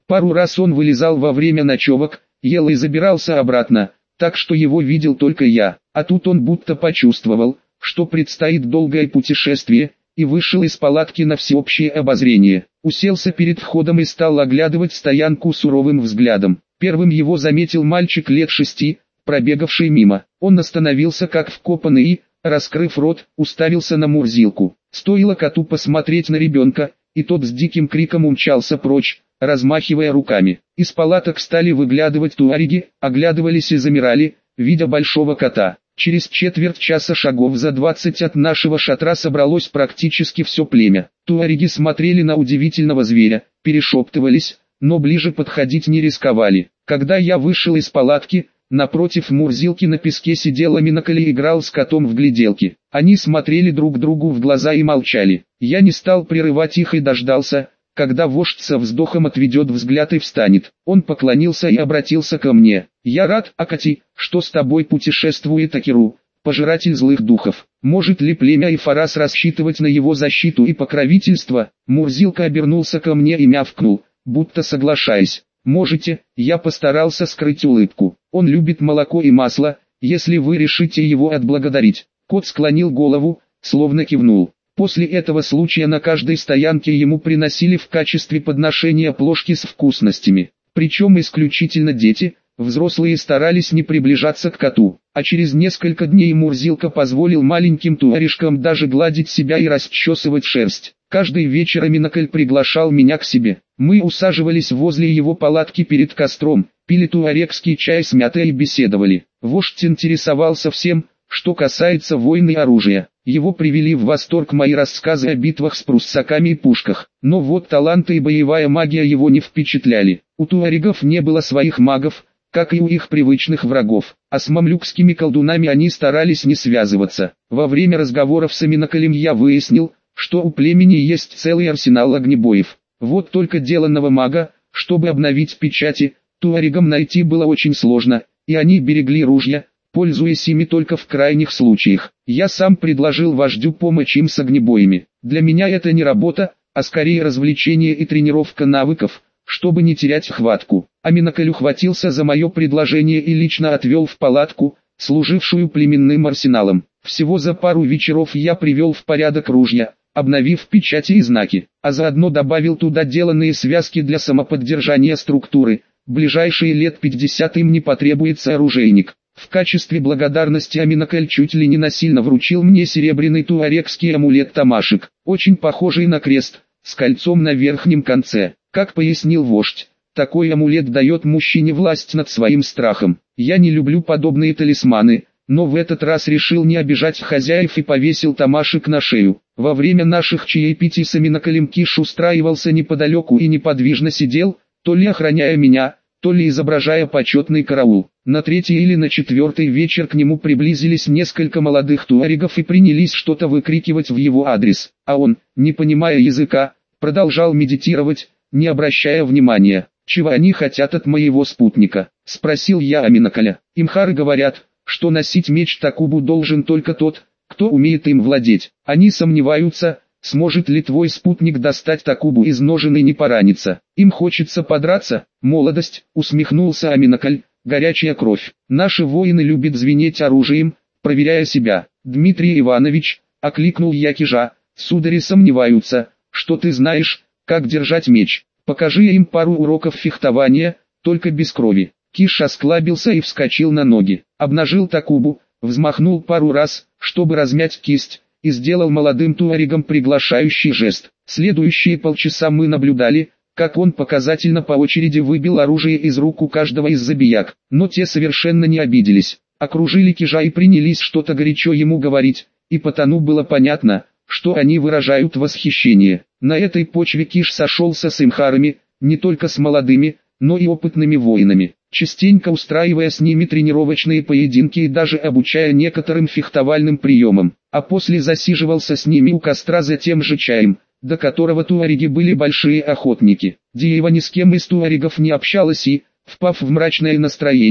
Пару раз он вылезал во время ночевок, ел и забирался обратно, так что его видел только я. А тут он будто почувствовал, что предстоит долгое путешествие, и вышел из палатки на всеобщее обозрение. Уселся перед входом и стал оглядывать стоянку суровым взглядом. Первым его заметил мальчик лет шести, пробегавший мимо. Он остановился как вкопанный и, раскрыв рот, уставился на Мурзилку. Стоило коту посмотреть на ребенка, и тот с диким криком умчался прочь, размахивая руками. Из палаток стали выглядывать туареги, оглядывались и замирали, видя большого кота. Через четверть часа шагов за двадцать от нашего шатра собралось практически все племя. Туареги смотрели на удивительного зверя, перешептывались, но ближе подходить не рисковали. Когда я вышел из палатки, напротив Мурзилки на песке сидел Аминакаль и играл с котом в гляделки. Они смотрели друг другу в глаза и молчали. Я не стал прерывать их и дождался, когда вождь со вздохом отведет взгляд и встанет. Он поклонился и обратился ко мне. «Я рад, Акати, что с тобой путешествует Акиру, пожиратель злых духов. Может ли племя Ифарас рассчитывать на его защиту и покровительство?» Мурзилка обернулся ко мне и мявкнул, будто соглашаясь. «Можете». Я постарался скрыть улыбку. «Он любит молоко и масло, если вы решите его отблагодарить». Кот склонил голову, словно кивнул. После этого случая на каждой стоянке ему приносили в качестве подношения плошки с вкусностями. Причем исключительно дети, взрослые старались не приближаться к коту. А через несколько дней Мурзилка позволил маленьким туаришкам даже гладить себя и расчесывать шерсть. Каждый вечер Аминакаль приглашал меня к себе. Мы усаживались возле его палатки перед костром, пили туарегский чай с мятой и беседовали. Вождь интересовался всем, что касается войны и оружия. Его привели в восторг мои рассказы о битвах с пруссаками и пушках. Но вот таланты и боевая магия его не впечатляли. У туарегов не было своих магов, как и у их привычных врагов, а с мамлюкскими колдунами они старались не связываться. Во время разговоров с Аминакалем я выяснил, что у племени есть целый арсенал огнебоев. Вот только деланного мага, чтобы обновить печати, туарегам найти было очень сложно, и они берегли ружья, пользуясь ими только в крайних случаях. Я сам предложил вождю помочь им с огнебоями. Для меня это не работа, а скорее развлечение и тренировка навыков, чтобы не терять хватку. Аминакаль ухватился за мое предложение и лично отвел в палатку, служившую племенным арсеналом. Всего за пару вечеров я привел в порядок ружья, обновив печати и знаки, а заодно добавил туда деланные связки для самоподдержания структуры. Ближайшие лет пятьдесят им не потребуется оружейник. В качестве благодарности Аминакаль чуть ли не насильно вручил мне серебряный туарегский амулет-тамашек, очень похожий на крест, с кольцом на верхнем конце. Как пояснил вождь, такой амулет дает мужчине власть над своим страхом. Я не люблю подобные талисманы, но в этот раз решил не обижать хозяев и повесил тамашек на шею. Во время наших чаепитий с Аминакалем Киш устраивался неподалеку и неподвижно сидел, то ли охраняя меня, то ли изображая почетный караул. На третий или на четвертый вечер к нему приблизились несколько молодых туарегов и принялись что-то выкрикивать в его адрес, а он, не понимая языка, продолжал медитировать, не обращая внимания. «Чего они хотят от моего спутника?» — спросил я Аминакаля. «Имхары говорят, что носить меч Такубу должен только тот, кто умеет им владеть. Они сомневаются, сможет ли твой спутник достать Такубу из ножен и не пораниться. Им хочется подраться». «Молодость», — усмехнулся Аминакаль, — «горячая кровь. Наши воины любят звенеть оружием, проверяя себя». «Дмитрий Иванович», — окликнул я Кижа, — «судари сомневаются, что ты знаешь, как держать меч. Покажи им пару уроков фехтования, только без крови». Киш осклабился и вскочил на ноги, обнажил Такубу, взмахнул пару раз, чтобы размять кисть, и сделал молодым туарегам приглашающий жест. Следующие полчаса мы наблюдали, как он показательно по очереди выбил оружие из рук у каждого из забияк, но те совершенно не обиделись, окружили Кижа и принялись что-то горячо ему говорить, и потому было понятно, что они выражают восхищение. На этой почве Киш сошелся с имхарами, не только с молодыми, но и опытными воинами, частенько устраивая с ними тренировочные поединки и даже обучая некоторым фехтовальным приемам, а после засиживался с ними у костра за тем же чаем, до которого туареги были большие охотники. Диева ни с кем из туарегов не общалась и, впав в мрачное настроение,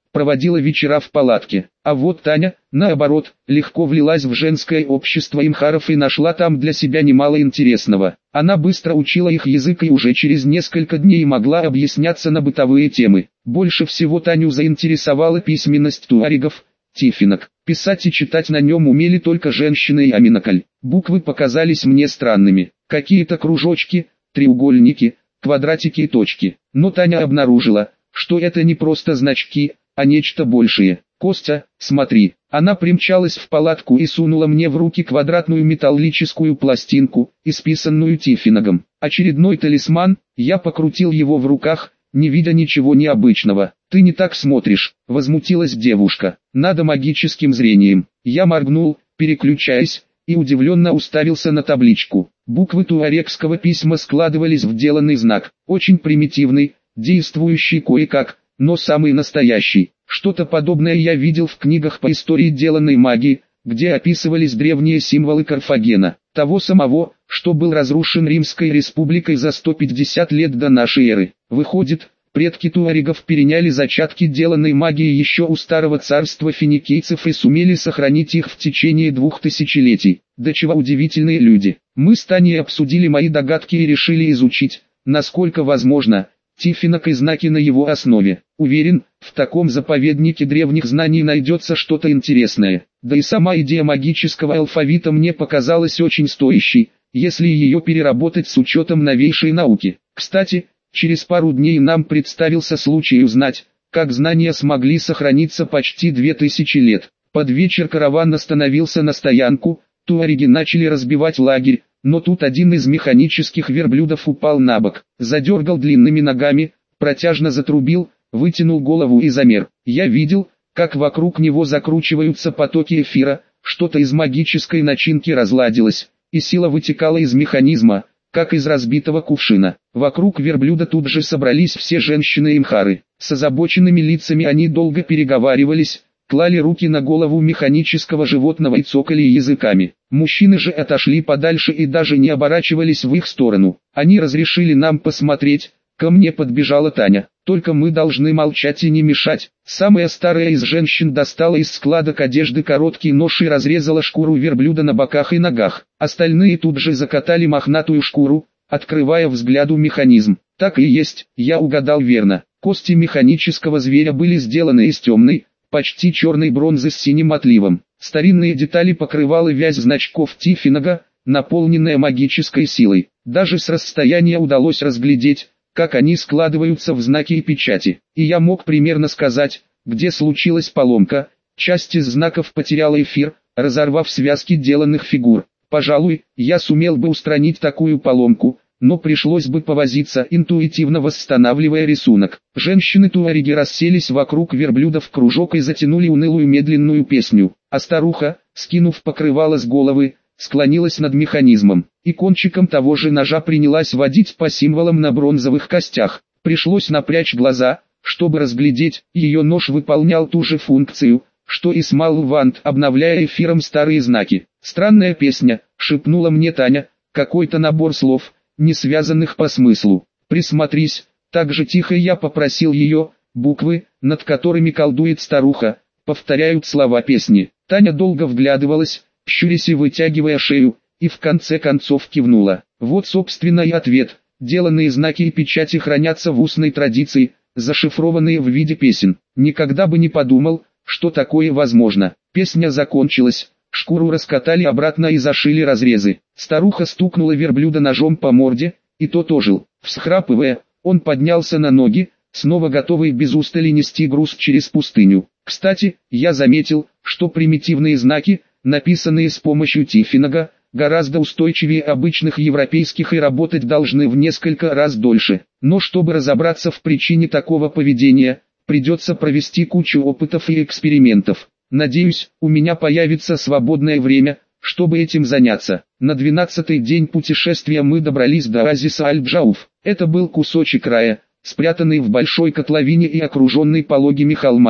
проводила вечера в палатке. А вот Таня, наоборот, легко влилась в женское общество имхаров и нашла там для себя немало интересного. Она быстро учила их язык и уже через несколько дней могла объясняться на бытовые темы. Больше всего Таню заинтересовала письменность туарегов, тифинок. Писать и читать на нем умели только женщины и аминакаль. Буквы показались мне странными. Какие-то кружочки, треугольники, квадратики и точки. Но Таня обнаружила, что это не просто значки, а нечто большее. «Костя, смотри». Она примчалась в палатку и сунула мне в руки квадратную металлическую пластинку, исписанную тифиногом. Очередной талисман, я покрутил его в руках, не видя ничего необычного. «Ты не так смотришь», — возмутилась девушка. «Надо магическим зрением». Я моргнул, переключаясь, и удивленно уставился на табличку. Буквы туарегского письма складывались в деланный знак, очень примитивный, действующий кое-как, но самый настоящий. Что-то подобное я видел в книгах по истории деланной магии, где описывались древние символы Карфагена, того самого, что был разрушен Римской республикой за сто пятьдесят лет до нашей эры. Выходит, предки туарегов переняли зачатки деланной магии еще у старого царства финикийцев и сумели сохранить их в течение двух тысячелетий. До чего удивительные люди. Мы с Таней обсудили мои догадки и решили изучить, насколько возможно, тифинок и знаки на его основе. Уверен, в таком заповеднике древних знаний найдется что-то интересное. Да и сама идея магического алфавита мне показалась очень стоящей, если ее переработать с учетом новейшей науки. Кстати, через пару дней нам представился случай узнать, как знания смогли сохраниться почти две тысячи лет. Под вечер караван остановился на стоянку, туареги начали разбивать лагерь, но тут один из механических верблюдов упал на бок, задергал длинными ногами, протяжно затрубил, вытянул голову и замер. Я видел, как вокруг него закручиваются потоки эфира, что-то из магической начинки разладилось, и сила вытекала из механизма, как из разбитого кувшина. Вокруг верблюда тут же собрались все женщины-имхары. С озабоченными лицами они долго переговаривались, клали руки на голову механического животного и цокали языками. Мужчины же отошли подальше и даже не оборачивались в их сторону. Они разрешили нам посмотреть. Ко мне подбежала Таня. «Только мы должны молчать и не мешать». Самая старая из женщин достала из складок одежды короткий нож и разрезала шкуру верблюда на боках и ногах. Остальные тут же закатали мохнатую шкуру, открывая взгляду механизм. Так и есть, я угадал верно. Кости механического зверя были сделаны из темной, почти черной бронзы с синим отливом. Старинные детали покрывала вязь значков тифинога, наполненная магической силой. Даже с расстояния удалось разглядеть, как они складываются в знаки и печати. И я мог примерно сказать, где случилась поломка. Часть из знаков потеряла эфир, разорвав связки деланных фигур. Пожалуй, я сумел бы устранить такую поломку, но пришлось бы повозиться, интуитивно восстанавливая рисунок. Женщины-туареги расселись вокруг верблюда в кружок и затянули унылую медленную песню, а старуха, скинув покрывало с головы, склонилась над механизмом, и кончиком того же ножа принялась водить по символам на бронзовых костях. Пришлось напрячь глаза, чтобы разглядеть, ее нож выполнял ту же функцию, что и Small Wand, обновляя эфиром старые знаки. «Странная песня», — шепнула мне Таня, — «какой-то набор слов, не связанных по смыслу. Присмотрись». Так же тихо я попросил ее, буквы, над которыми колдует старуха, повторяют слова песни. Таня долго вглядывалась, щурясь и вытягивая шею, и в конце концов кивнула. Вот собственно и ответ. Деланные знаки и печати хранятся в устной традиции, зашифрованные в виде песен. Никогда бы не подумал, что такое возможно. Песня закончилась, шкуру раскатали обратно и зашили разрезы. Старуха стукнула верблюда ножом по морде, и тот ожил. Всхрапывая, он поднялся на ноги, снова готовый без устали нести груз через пустыню. Кстати, я заметил, что примитивные знаки, написанные с помощью тифинога, гораздо устойчивее обычных европейских и работать должны в несколько раз дольше. Но чтобы разобраться в причине такого поведения, придется провести кучу опытов и экспериментов. Надеюсь, у меня появится свободное время, чтобы этим заняться. На двенадцатый день путешествия мы добрались до оазиса Аль-Джауф. Это был кусочек рая, спрятанный в большой котловине и окруженный пологими холмами.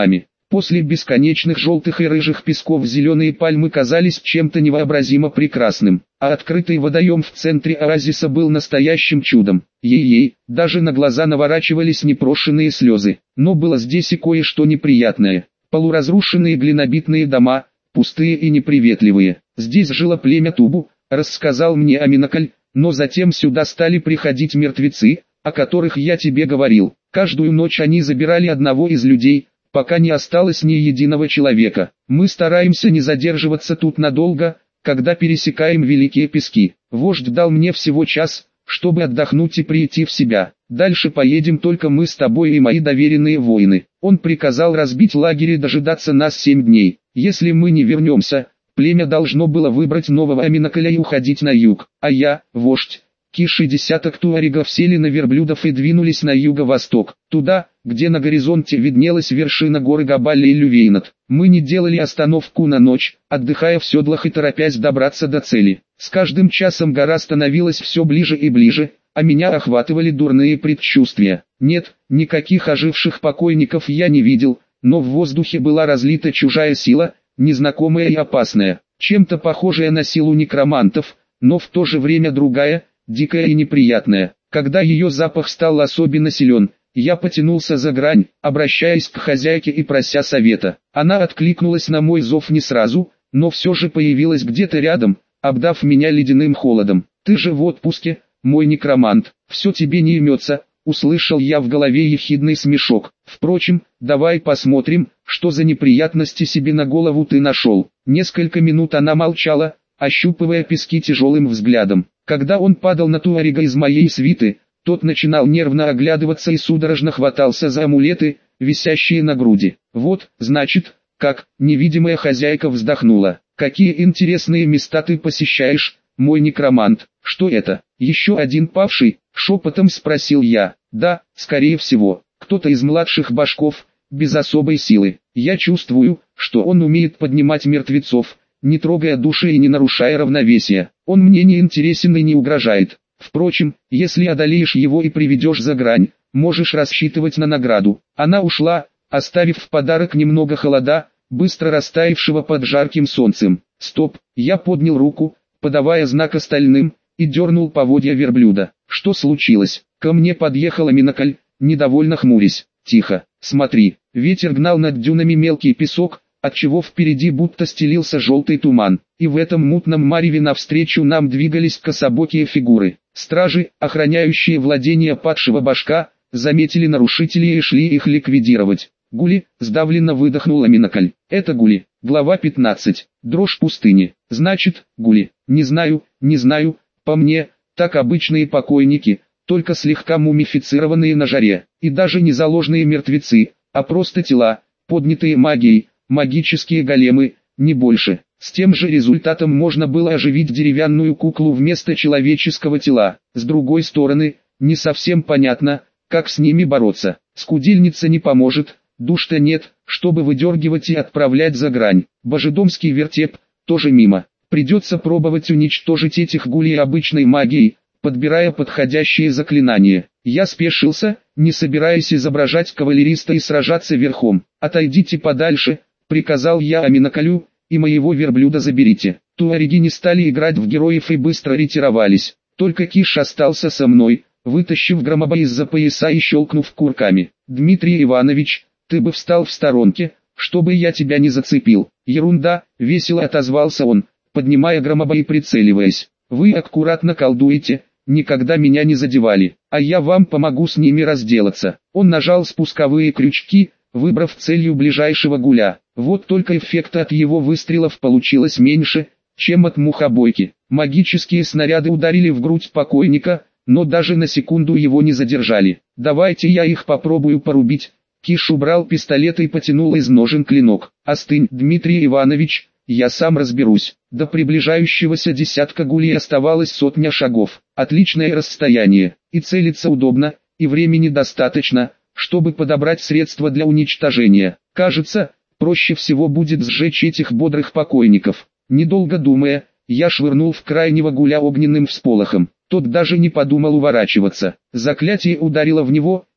После бесконечных желтых и рыжих песков зеленые пальмы казались чем-то невообразимо прекрасным, а открытый водоем в центре оазиса был настоящим чудом. Ей-ей, даже на глаза наворачивались непрошенные слезы. Но было здесь и кое-что неприятное. Полуразрушенные глинобитные дома, пустые и неприветливые. Здесь жило племя Тубу, рассказал мне Аминакаль, но затем сюда стали приходить мертвецы, о которых я тебе говорил. Каждую ночь они забирали одного из людей, пока не осталось ни единого человека. Мы стараемся не задерживаться тут надолго, когда пересекаем Великие Пески. Вождь дал мне всего час, чтобы отдохнуть и прийти в себя. Дальше поедем только мы с тобой и мои доверенные воины. Он приказал разбить лагерь и дожидаться нас семь дней. Если мы не вернемся, племя должно было выбрать нового Аминакаля и уходить на юг. А я, вождь, Киш и десяток туарегов сели на верблюдов и двинулись на юго-восток, туда, где на горизонте виднелась вершина горы Габалли и Лювейнат. Мы не делали остановку на ночь, отдыхая в седлах и торопясь добраться до цели. С каждым часом гора становилась все ближе и ближе, а меня охватывали дурные предчувствия. Нет, никаких оживших покойников я не видел, но в воздухе была разлита чужая сила, незнакомая и опасная, чем-то похожая на силу некромантов, но в то же время другая, дикая и неприятная. Когда ее запах стал особенно силен, я потянулся за грань, обращаясь к хозяйке и прося совета. Она откликнулась на мой зов не сразу, но все же появилась где-то рядом, обдав меня ледяным холодом. «Ты же в отпуске, мой некромант, все тебе не имется», — услышал я в голове ехидный смешок. «Впрочем, давай посмотрим, что за неприятности себе на голову ты нашел». Несколько минут она молчала, ощупывая пески тяжелым взглядом. Когда он падал на туарега из моей свиты, тот начинал нервно оглядываться и судорожно хватался за амулеты, висящие на груди. «Вот, значит, как», — невидимая хозяйка вздохнула. «Какие интересные места ты посещаешь, мой некромант?» «Что это? Еще один павший?» — шепотом спросил я. «Да, скорее всего, кто-то из младших башков, без особой силы. Я чувствую, что он умеет поднимать мертвецов, не трогая души и не нарушая равновесия. Он мне не интересен и не угрожает. Впрочем, если одолеешь его и приведешь за грань, можешь рассчитывать на награду». Она ушла, оставив в подарок немного холода, быстро растаявшего под жарким солнцем. «Стоп!» Я поднял руку, подавая знак остальным, и дернул поводья верблюда. «Что случилось?» Ко мне подъехала Аминакаль, недовольно хмурясь. «Тихо, смотри». Ветер гнал над дюнами мелкий песок, отчего впереди будто стелился желтый туман, и в этом мутном мареве навстречу нам двигались кособокие фигуры. Стражи, охраняющие владения падшего башка, заметили нарушителей и шли их ликвидировать. «Гули», — сдавленно выдохнула Аминакаль. «Это гули». Глава пятнадцать. Дрожь пустыни. «Значит, гули». «Не знаю, не знаю, по мне, так обычные покойники, только слегка мумифицированные на жаре, и даже не заложные мертвецы, а просто тела, поднятые магией, магические големы, не больше». С тем же результатом можно было оживить деревянную куклу вместо человеческого тела. С другой стороны, не совсем понятно, как с ними бороться. Скудельница не поможет, душ-то нет, чтобы выдергивать и отправлять за грань. Божедомский вертеп, тоже мимо. Придется пробовать уничтожить этих гулей обычной магией, подбирая подходящие заклинания. Я спешился, не собираясь изображать кавалериста и сражаться верхом. «Отойдите подальше», — приказал я Аминакалю, — «и моего верблюда заберите». Туареги не стали играть в героев и быстро ретировались. Только Киш остался со мной, вытащив громоба из-за пояса и щелкнув курками. «Дмитрий Иванович, ты бы встал в сторонке, чтобы я тебя не зацепил». «Ерунда», — весело отозвался он, поднимая громоба и прицеливаясь. «Вы аккуратно колдуете, никогда меня не задевали, а я вам помогу с ними разделаться». Он нажал спусковые крючки, выбрав целью ближайшего гуля. Вот только эффекта от его выстрелов получилось меньше, чем от мухобойки. Магические снаряды ударили в грудь покойника, но даже на секунду его не задержали. «Давайте я их попробую порубить». Киш убрал пистолет и потянул из ножен клинок. «Остынь, Дмитрий Иванович, я сам разберусь». До приближающегося десятка гулей оставалось сотня шагов. Отличное расстояние, и целиться удобно, и времени достаточно, чтобы подобрать средства для уничтожения. Кажется, проще всего будет сжечь этих бодрых покойников. Недолго думая, я швырнул в крайнего гуля огненным всполохом. Тот даже не подумал уворачиваться. Заклятие ударило в него,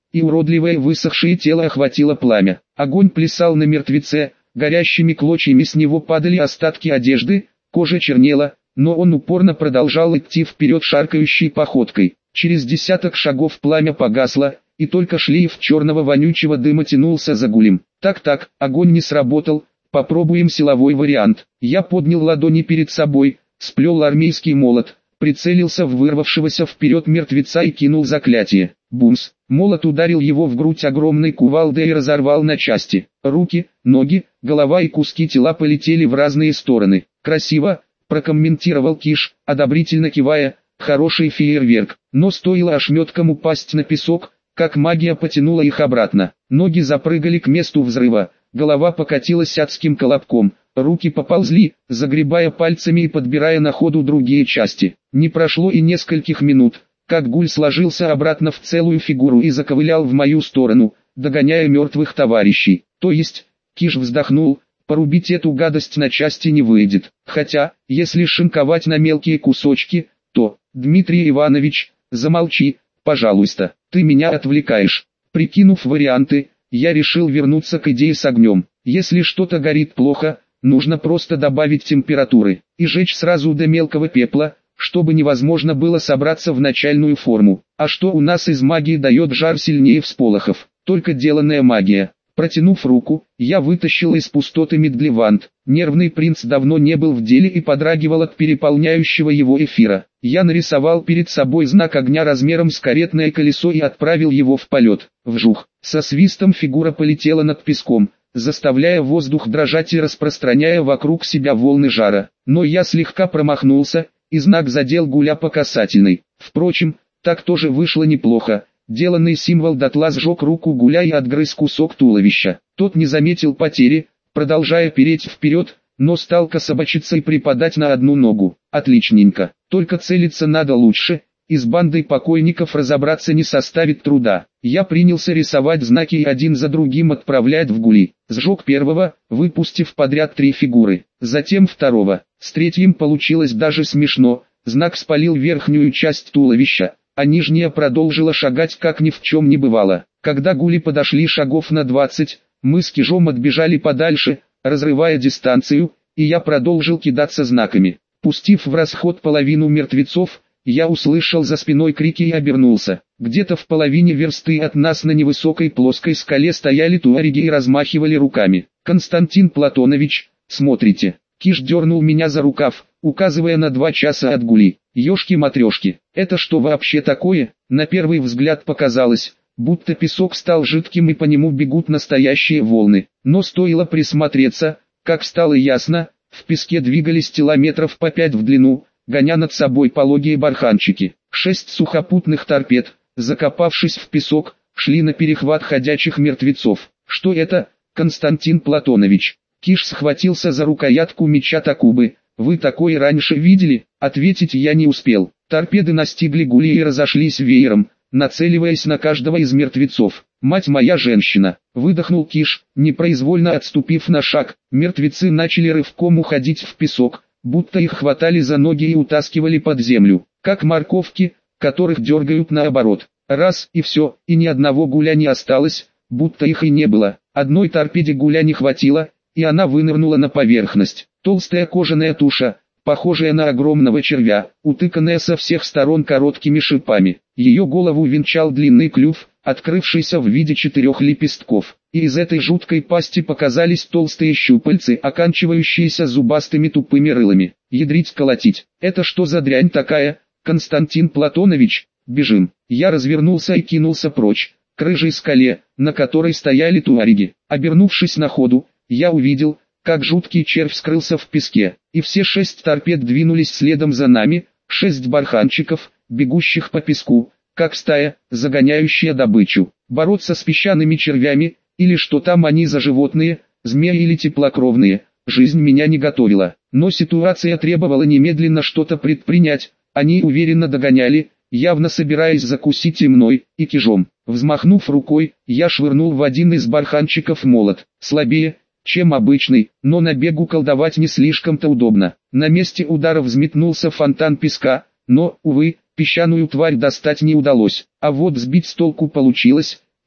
и уродливое высохшее тело охватило пламя. Огонь плясал на мертвеце, горящими клочьями с него падали остатки одежды, кожа чернела, но он упорно продолжал идти вперед шаркающей походкой. Через десяток шагов пламя погасло, и только шлейф черного вонючего дыма тянулся за Гулем. Так-так, огонь не сработал, попробуем силовой вариант. Я поднял ладони перед собой, сплел армейский молот, прицелился в вырвавшегося вперед мертвеца и кинул заклятие. Бумс! Молот ударил его в грудь огромной кувалдой и разорвал на части. Руки, ноги, голова и куски тела полетели в разные стороны. «Красиво», — прокомментировал Киш, одобрительно кивая, «хороший фейерверк». Но стоило ошметкам упасть на песок, как магия потянула их обратно. Ноги запрыгали к месту взрыва, голова покатилась адским колобком, руки поползли, загребая пальцами и подбирая на ходу другие части. Не прошло и нескольких минут, как Гуль сложился обратно в целую фигуру и заковылял в мою сторону, догоняя мертвых товарищей. То есть, Киш вздохнул, порубить эту гадость на части не выйдет. Хотя, если шинковать на мелкие кусочки, то, Дмитрий Иванович, замолчи, пожалуйста, ты меня отвлекаешь. Прикинув варианты, я решил вернуться к идее с огнем. Если что-то горит плохо, нужно просто добавить температуры и жечь сразу до мелкого пепла, чтобы невозможно было собраться в начальную форму. А что у нас из магии дает жар сильнее всполохов? Только деланная магия. Протянув руку, я вытащил из пустоты медливант. Нервный принц давно не был в деле и подрагивал от переполняющего его эфира. Я нарисовал перед собой знак огня размером с каретное колесо и отправил его в полет. Вжух! Со свистом фигура полетела над песком, заставляя воздух дрожать и распространяя вокруг себя волны жара. Но я слегка промахнулся, и знак задел Гуля по касательной. Впрочем, так тоже вышло неплохо. Деланный символ дотла сжег руку Гуля и отгрыз кусок туловища. Тот не заметил потери, продолжая переть вперед, но стал кособочиться и припадать на одну ногу. Отличненько, только целиться надо лучше, и с бандой покойников разобраться не составит труда. Я принялся рисовать знаки и один за другим отправлять в Гули. Сжег первого, выпустив подряд три фигуры, затем второго. С третьим получилось даже смешно, знак спалил верхнюю часть туловища, а нижняя продолжила шагать как ни в чем не бывало. Когда Гули подошли шагов на двадцать, мы с Кижом отбежали подальше, разрывая дистанцию, и я продолжил кидаться знаками. Пустив в расход половину мертвецов, я услышал за спиной крики и обернулся. Где-то в половине версты от нас на невысокой плоской скале стояли туареги и размахивали руками. «Константин Платонович, смотрите!» Киш дернул меня за рукав, указывая на два часа от Гули. «Ешки-матрешки, это что вообще такое?» На первый взгляд показалось, будто песок стал жидким и по нему бегут настоящие волны. Но стоило присмотреться, как стало ясно, в песке двигались тела метров по пять в длину, гоня над собой пологие барханчики. Шесть сухопутных торпед, закопавшись в песок, шли на перехват ходячих мертвецов. «Что это, Константин Платонович?» Киш схватился за рукоятку меча Такубы. «Вы такое раньше видели?» Ответить я не успел. Торпеды настигли Гули и разошлись веером, нацеливаясь на каждого из мертвецов. «Мать моя женщина!» — выдохнул Киш, непроизвольно отступив на шаг. Мертвецы начали рывком уходить в песок, будто их хватали за ноги и утаскивали под землю, как морковки, которых дергают наоборот. Раз и все, и ни одного Гуля не осталось, будто их и не было. Одной торпеде Гуля не хватило, и она вынырнула на поверхность. Толстая кожаная туша, похожая на огромного червя, утыканная со всех сторон короткими шипами. Ее голову венчал длинный клюв, открывшийся в виде четырех лепестков. И из этой жуткой пасти показались толстые щупальцы, оканчивающиеся зубастыми тупыми рылами. Ядрить колотить. «Это что за дрянь такая, Константин Платонович?» «Бежим!» Я развернулся и кинулся прочь, к рыжей скале, на которой стояли туареги. Обернувшись на ходу, я увидел, как жуткий червь скрылся в песке, и все шесть торпед двинулись следом за нами, шесть барханчиков, бегущих по песку, как стая, загоняющая добычу. Бороться с песчаными червями, или что там они за животные, змеи или теплокровные, жизнь меня не готовила. Но ситуация требовала немедленно что-то предпринять, они уверенно догоняли, явно собираясь закусить и мной, и Кижом. Взмахнув рукой, я швырнул в один из барханчиков молот, слабее, чем обычный, но на бегу колдовать не слишком-то удобно. На месте удара взметнулся фонтан песка, но, увы, песчаную тварь достать не удалось, а вот сбить с толку получилось.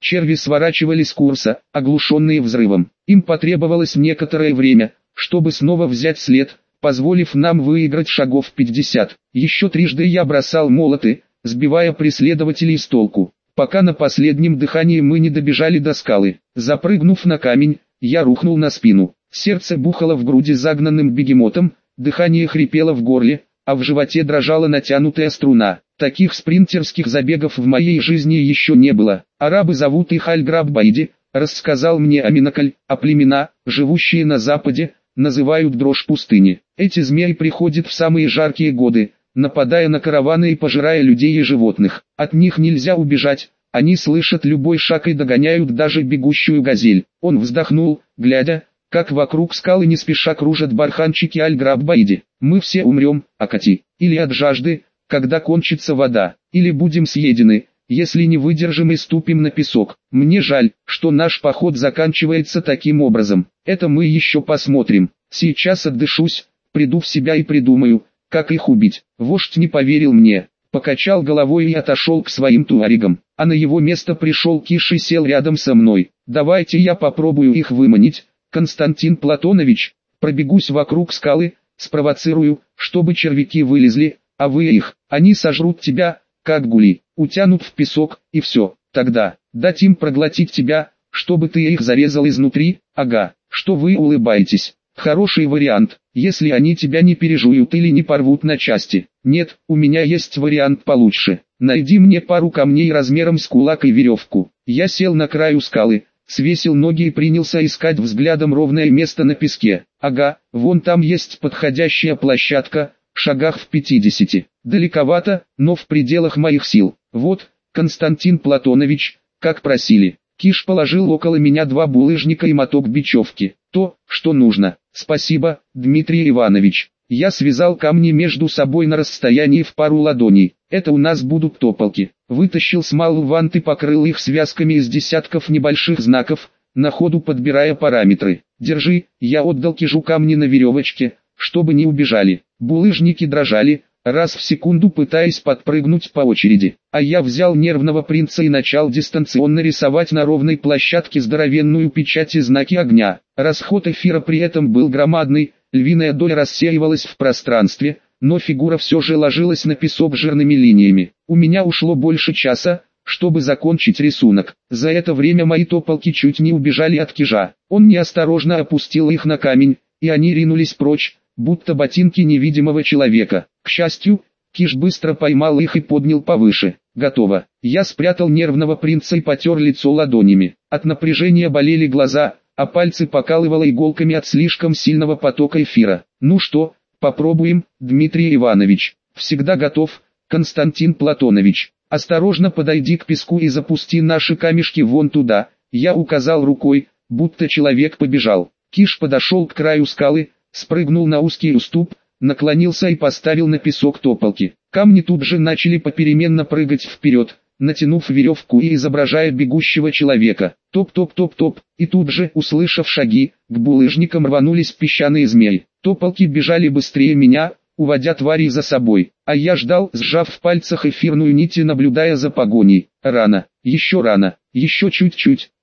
Черви сворачивали с курса, оглушенные взрывом. Им потребовалось некоторое время, чтобы снова взять след, позволив нам выиграть шагов пятьдесят. Еще трижды я бросал молоты, сбивая преследователей с толку, пока на последнем дыхании мы не добежали до скалы. Запрыгнув на камень, я рухнул на спину. Сердце бухало в груди загнанным бегемотом, дыхание хрипело в горле, а в животе дрожала натянутая струна. Таких спринтерских забегов в моей жизни еще не было. Арабы зовут их Аль-Граббайди, рассказал мне Аминакаль, а племена, живущие на западе, называют дрожь пустыни. Эти змеи приходят в самые жаркие годы, нападая на караваны и пожирая людей и животных. От них нельзя убежать, они слышат любой шаг и догоняют даже бегущую газель. Он вздохнул, глядя, как вокруг скалы не спеша кружат барханчики Аль-Граббайди. Мы все умрем, Акати, или от жажды, когда кончится вода, или будем съедены, если не выдержим и ступим на песок. Мне жаль, что наш поход заканчивается таким образом. Это мы еще посмотрим. Сейчас отдышусь, приду в себя и придумаю, как их убить. Вождь не поверил мне, покачал головой и отошел к своим туарегам. А на его место пришел Киш и сел рядом со мной. Давайте я попробую их выманить, Константин Платонович. Пробегусь вокруг скалы, спровоцирую, чтобы червяки вылезли, а вы их, они сожрут тебя, как гули, утянут в песок, и все. Тогда, дать им проглотить тебя, чтобы ты их зарезал изнутри. Ага, что вы улыбаетесь? Хороший вариант, если они тебя не пережуют или не порвут на части. Нет, у меня есть вариант получше. Найди мне пару камней размером с кулак и веревку. Я сел на краю скалы, свесил ноги и принялся искать взглядом ровное место на песке. Ага, вон там есть подходящая площадка, в шагах в пятидесяти. Далековато, но в пределах моих сил. Вот, Константин Платонович, как просили. Киш положил около меня два булыжника и моток бечевки. То, что нужно. Спасибо, Дмитрий Иванович. Я связал камни между собой на расстоянии в пару ладоней. Это у нас будут тополки. Вытащил смал вант и покрыл их связками из десятков небольших знаков, на ходу подбирая параметры. Держи, я отдал Кижу камни на веревочке, чтобы не убежали. Булыжники дрожали, раз в секунду пытаясь подпрыгнуть по очереди. А я взял нервного принца и начал дистанционно рисовать на ровной площадке здоровенную печать и знаки огня. Расход эфира при этом был громадный, львиная доля рассеивалась в пространстве, но фигура все же ложилась на песок жирными линиями. У меня ушло больше часа, чтобы закончить рисунок. За это время мои тополки чуть не убежали от Кижа. Он неосторожно опустил их на камень, и они ринулись прочь, будто ботинки невидимого человека. К счастью, Киш быстро поймал их и поднял повыше. Готово. Я спрятал нервного принца и потер лицо ладонями. От напряжения болели глаза, а пальцы покалывало иголками от слишком сильного потока эфира. Ну что, попробуем, Дмитрий Иванович. Всегда готов, Константин Платонович. Осторожно подойди к песку и запусти наши камешки вон туда. Я указал рукой, будто человек побежал. Киш подошел к краю скалы, спрыгнул на узкий уступ, наклонился и поставил на песок тополки. Камни тут же начали попеременно прыгать вперед, натянув веревку и изображая бегущего человека. Топ-топ-топ-топ, и тут же, услышав шаги, к булыжникам рванулись песчаные змеи. Тополки бежали быстрее меня, уводя тварей за собой, а я ждал, сжав в пальцах эфирную нить и наблюдая за погоней. Рано, еще рано, еще чуть-чуть.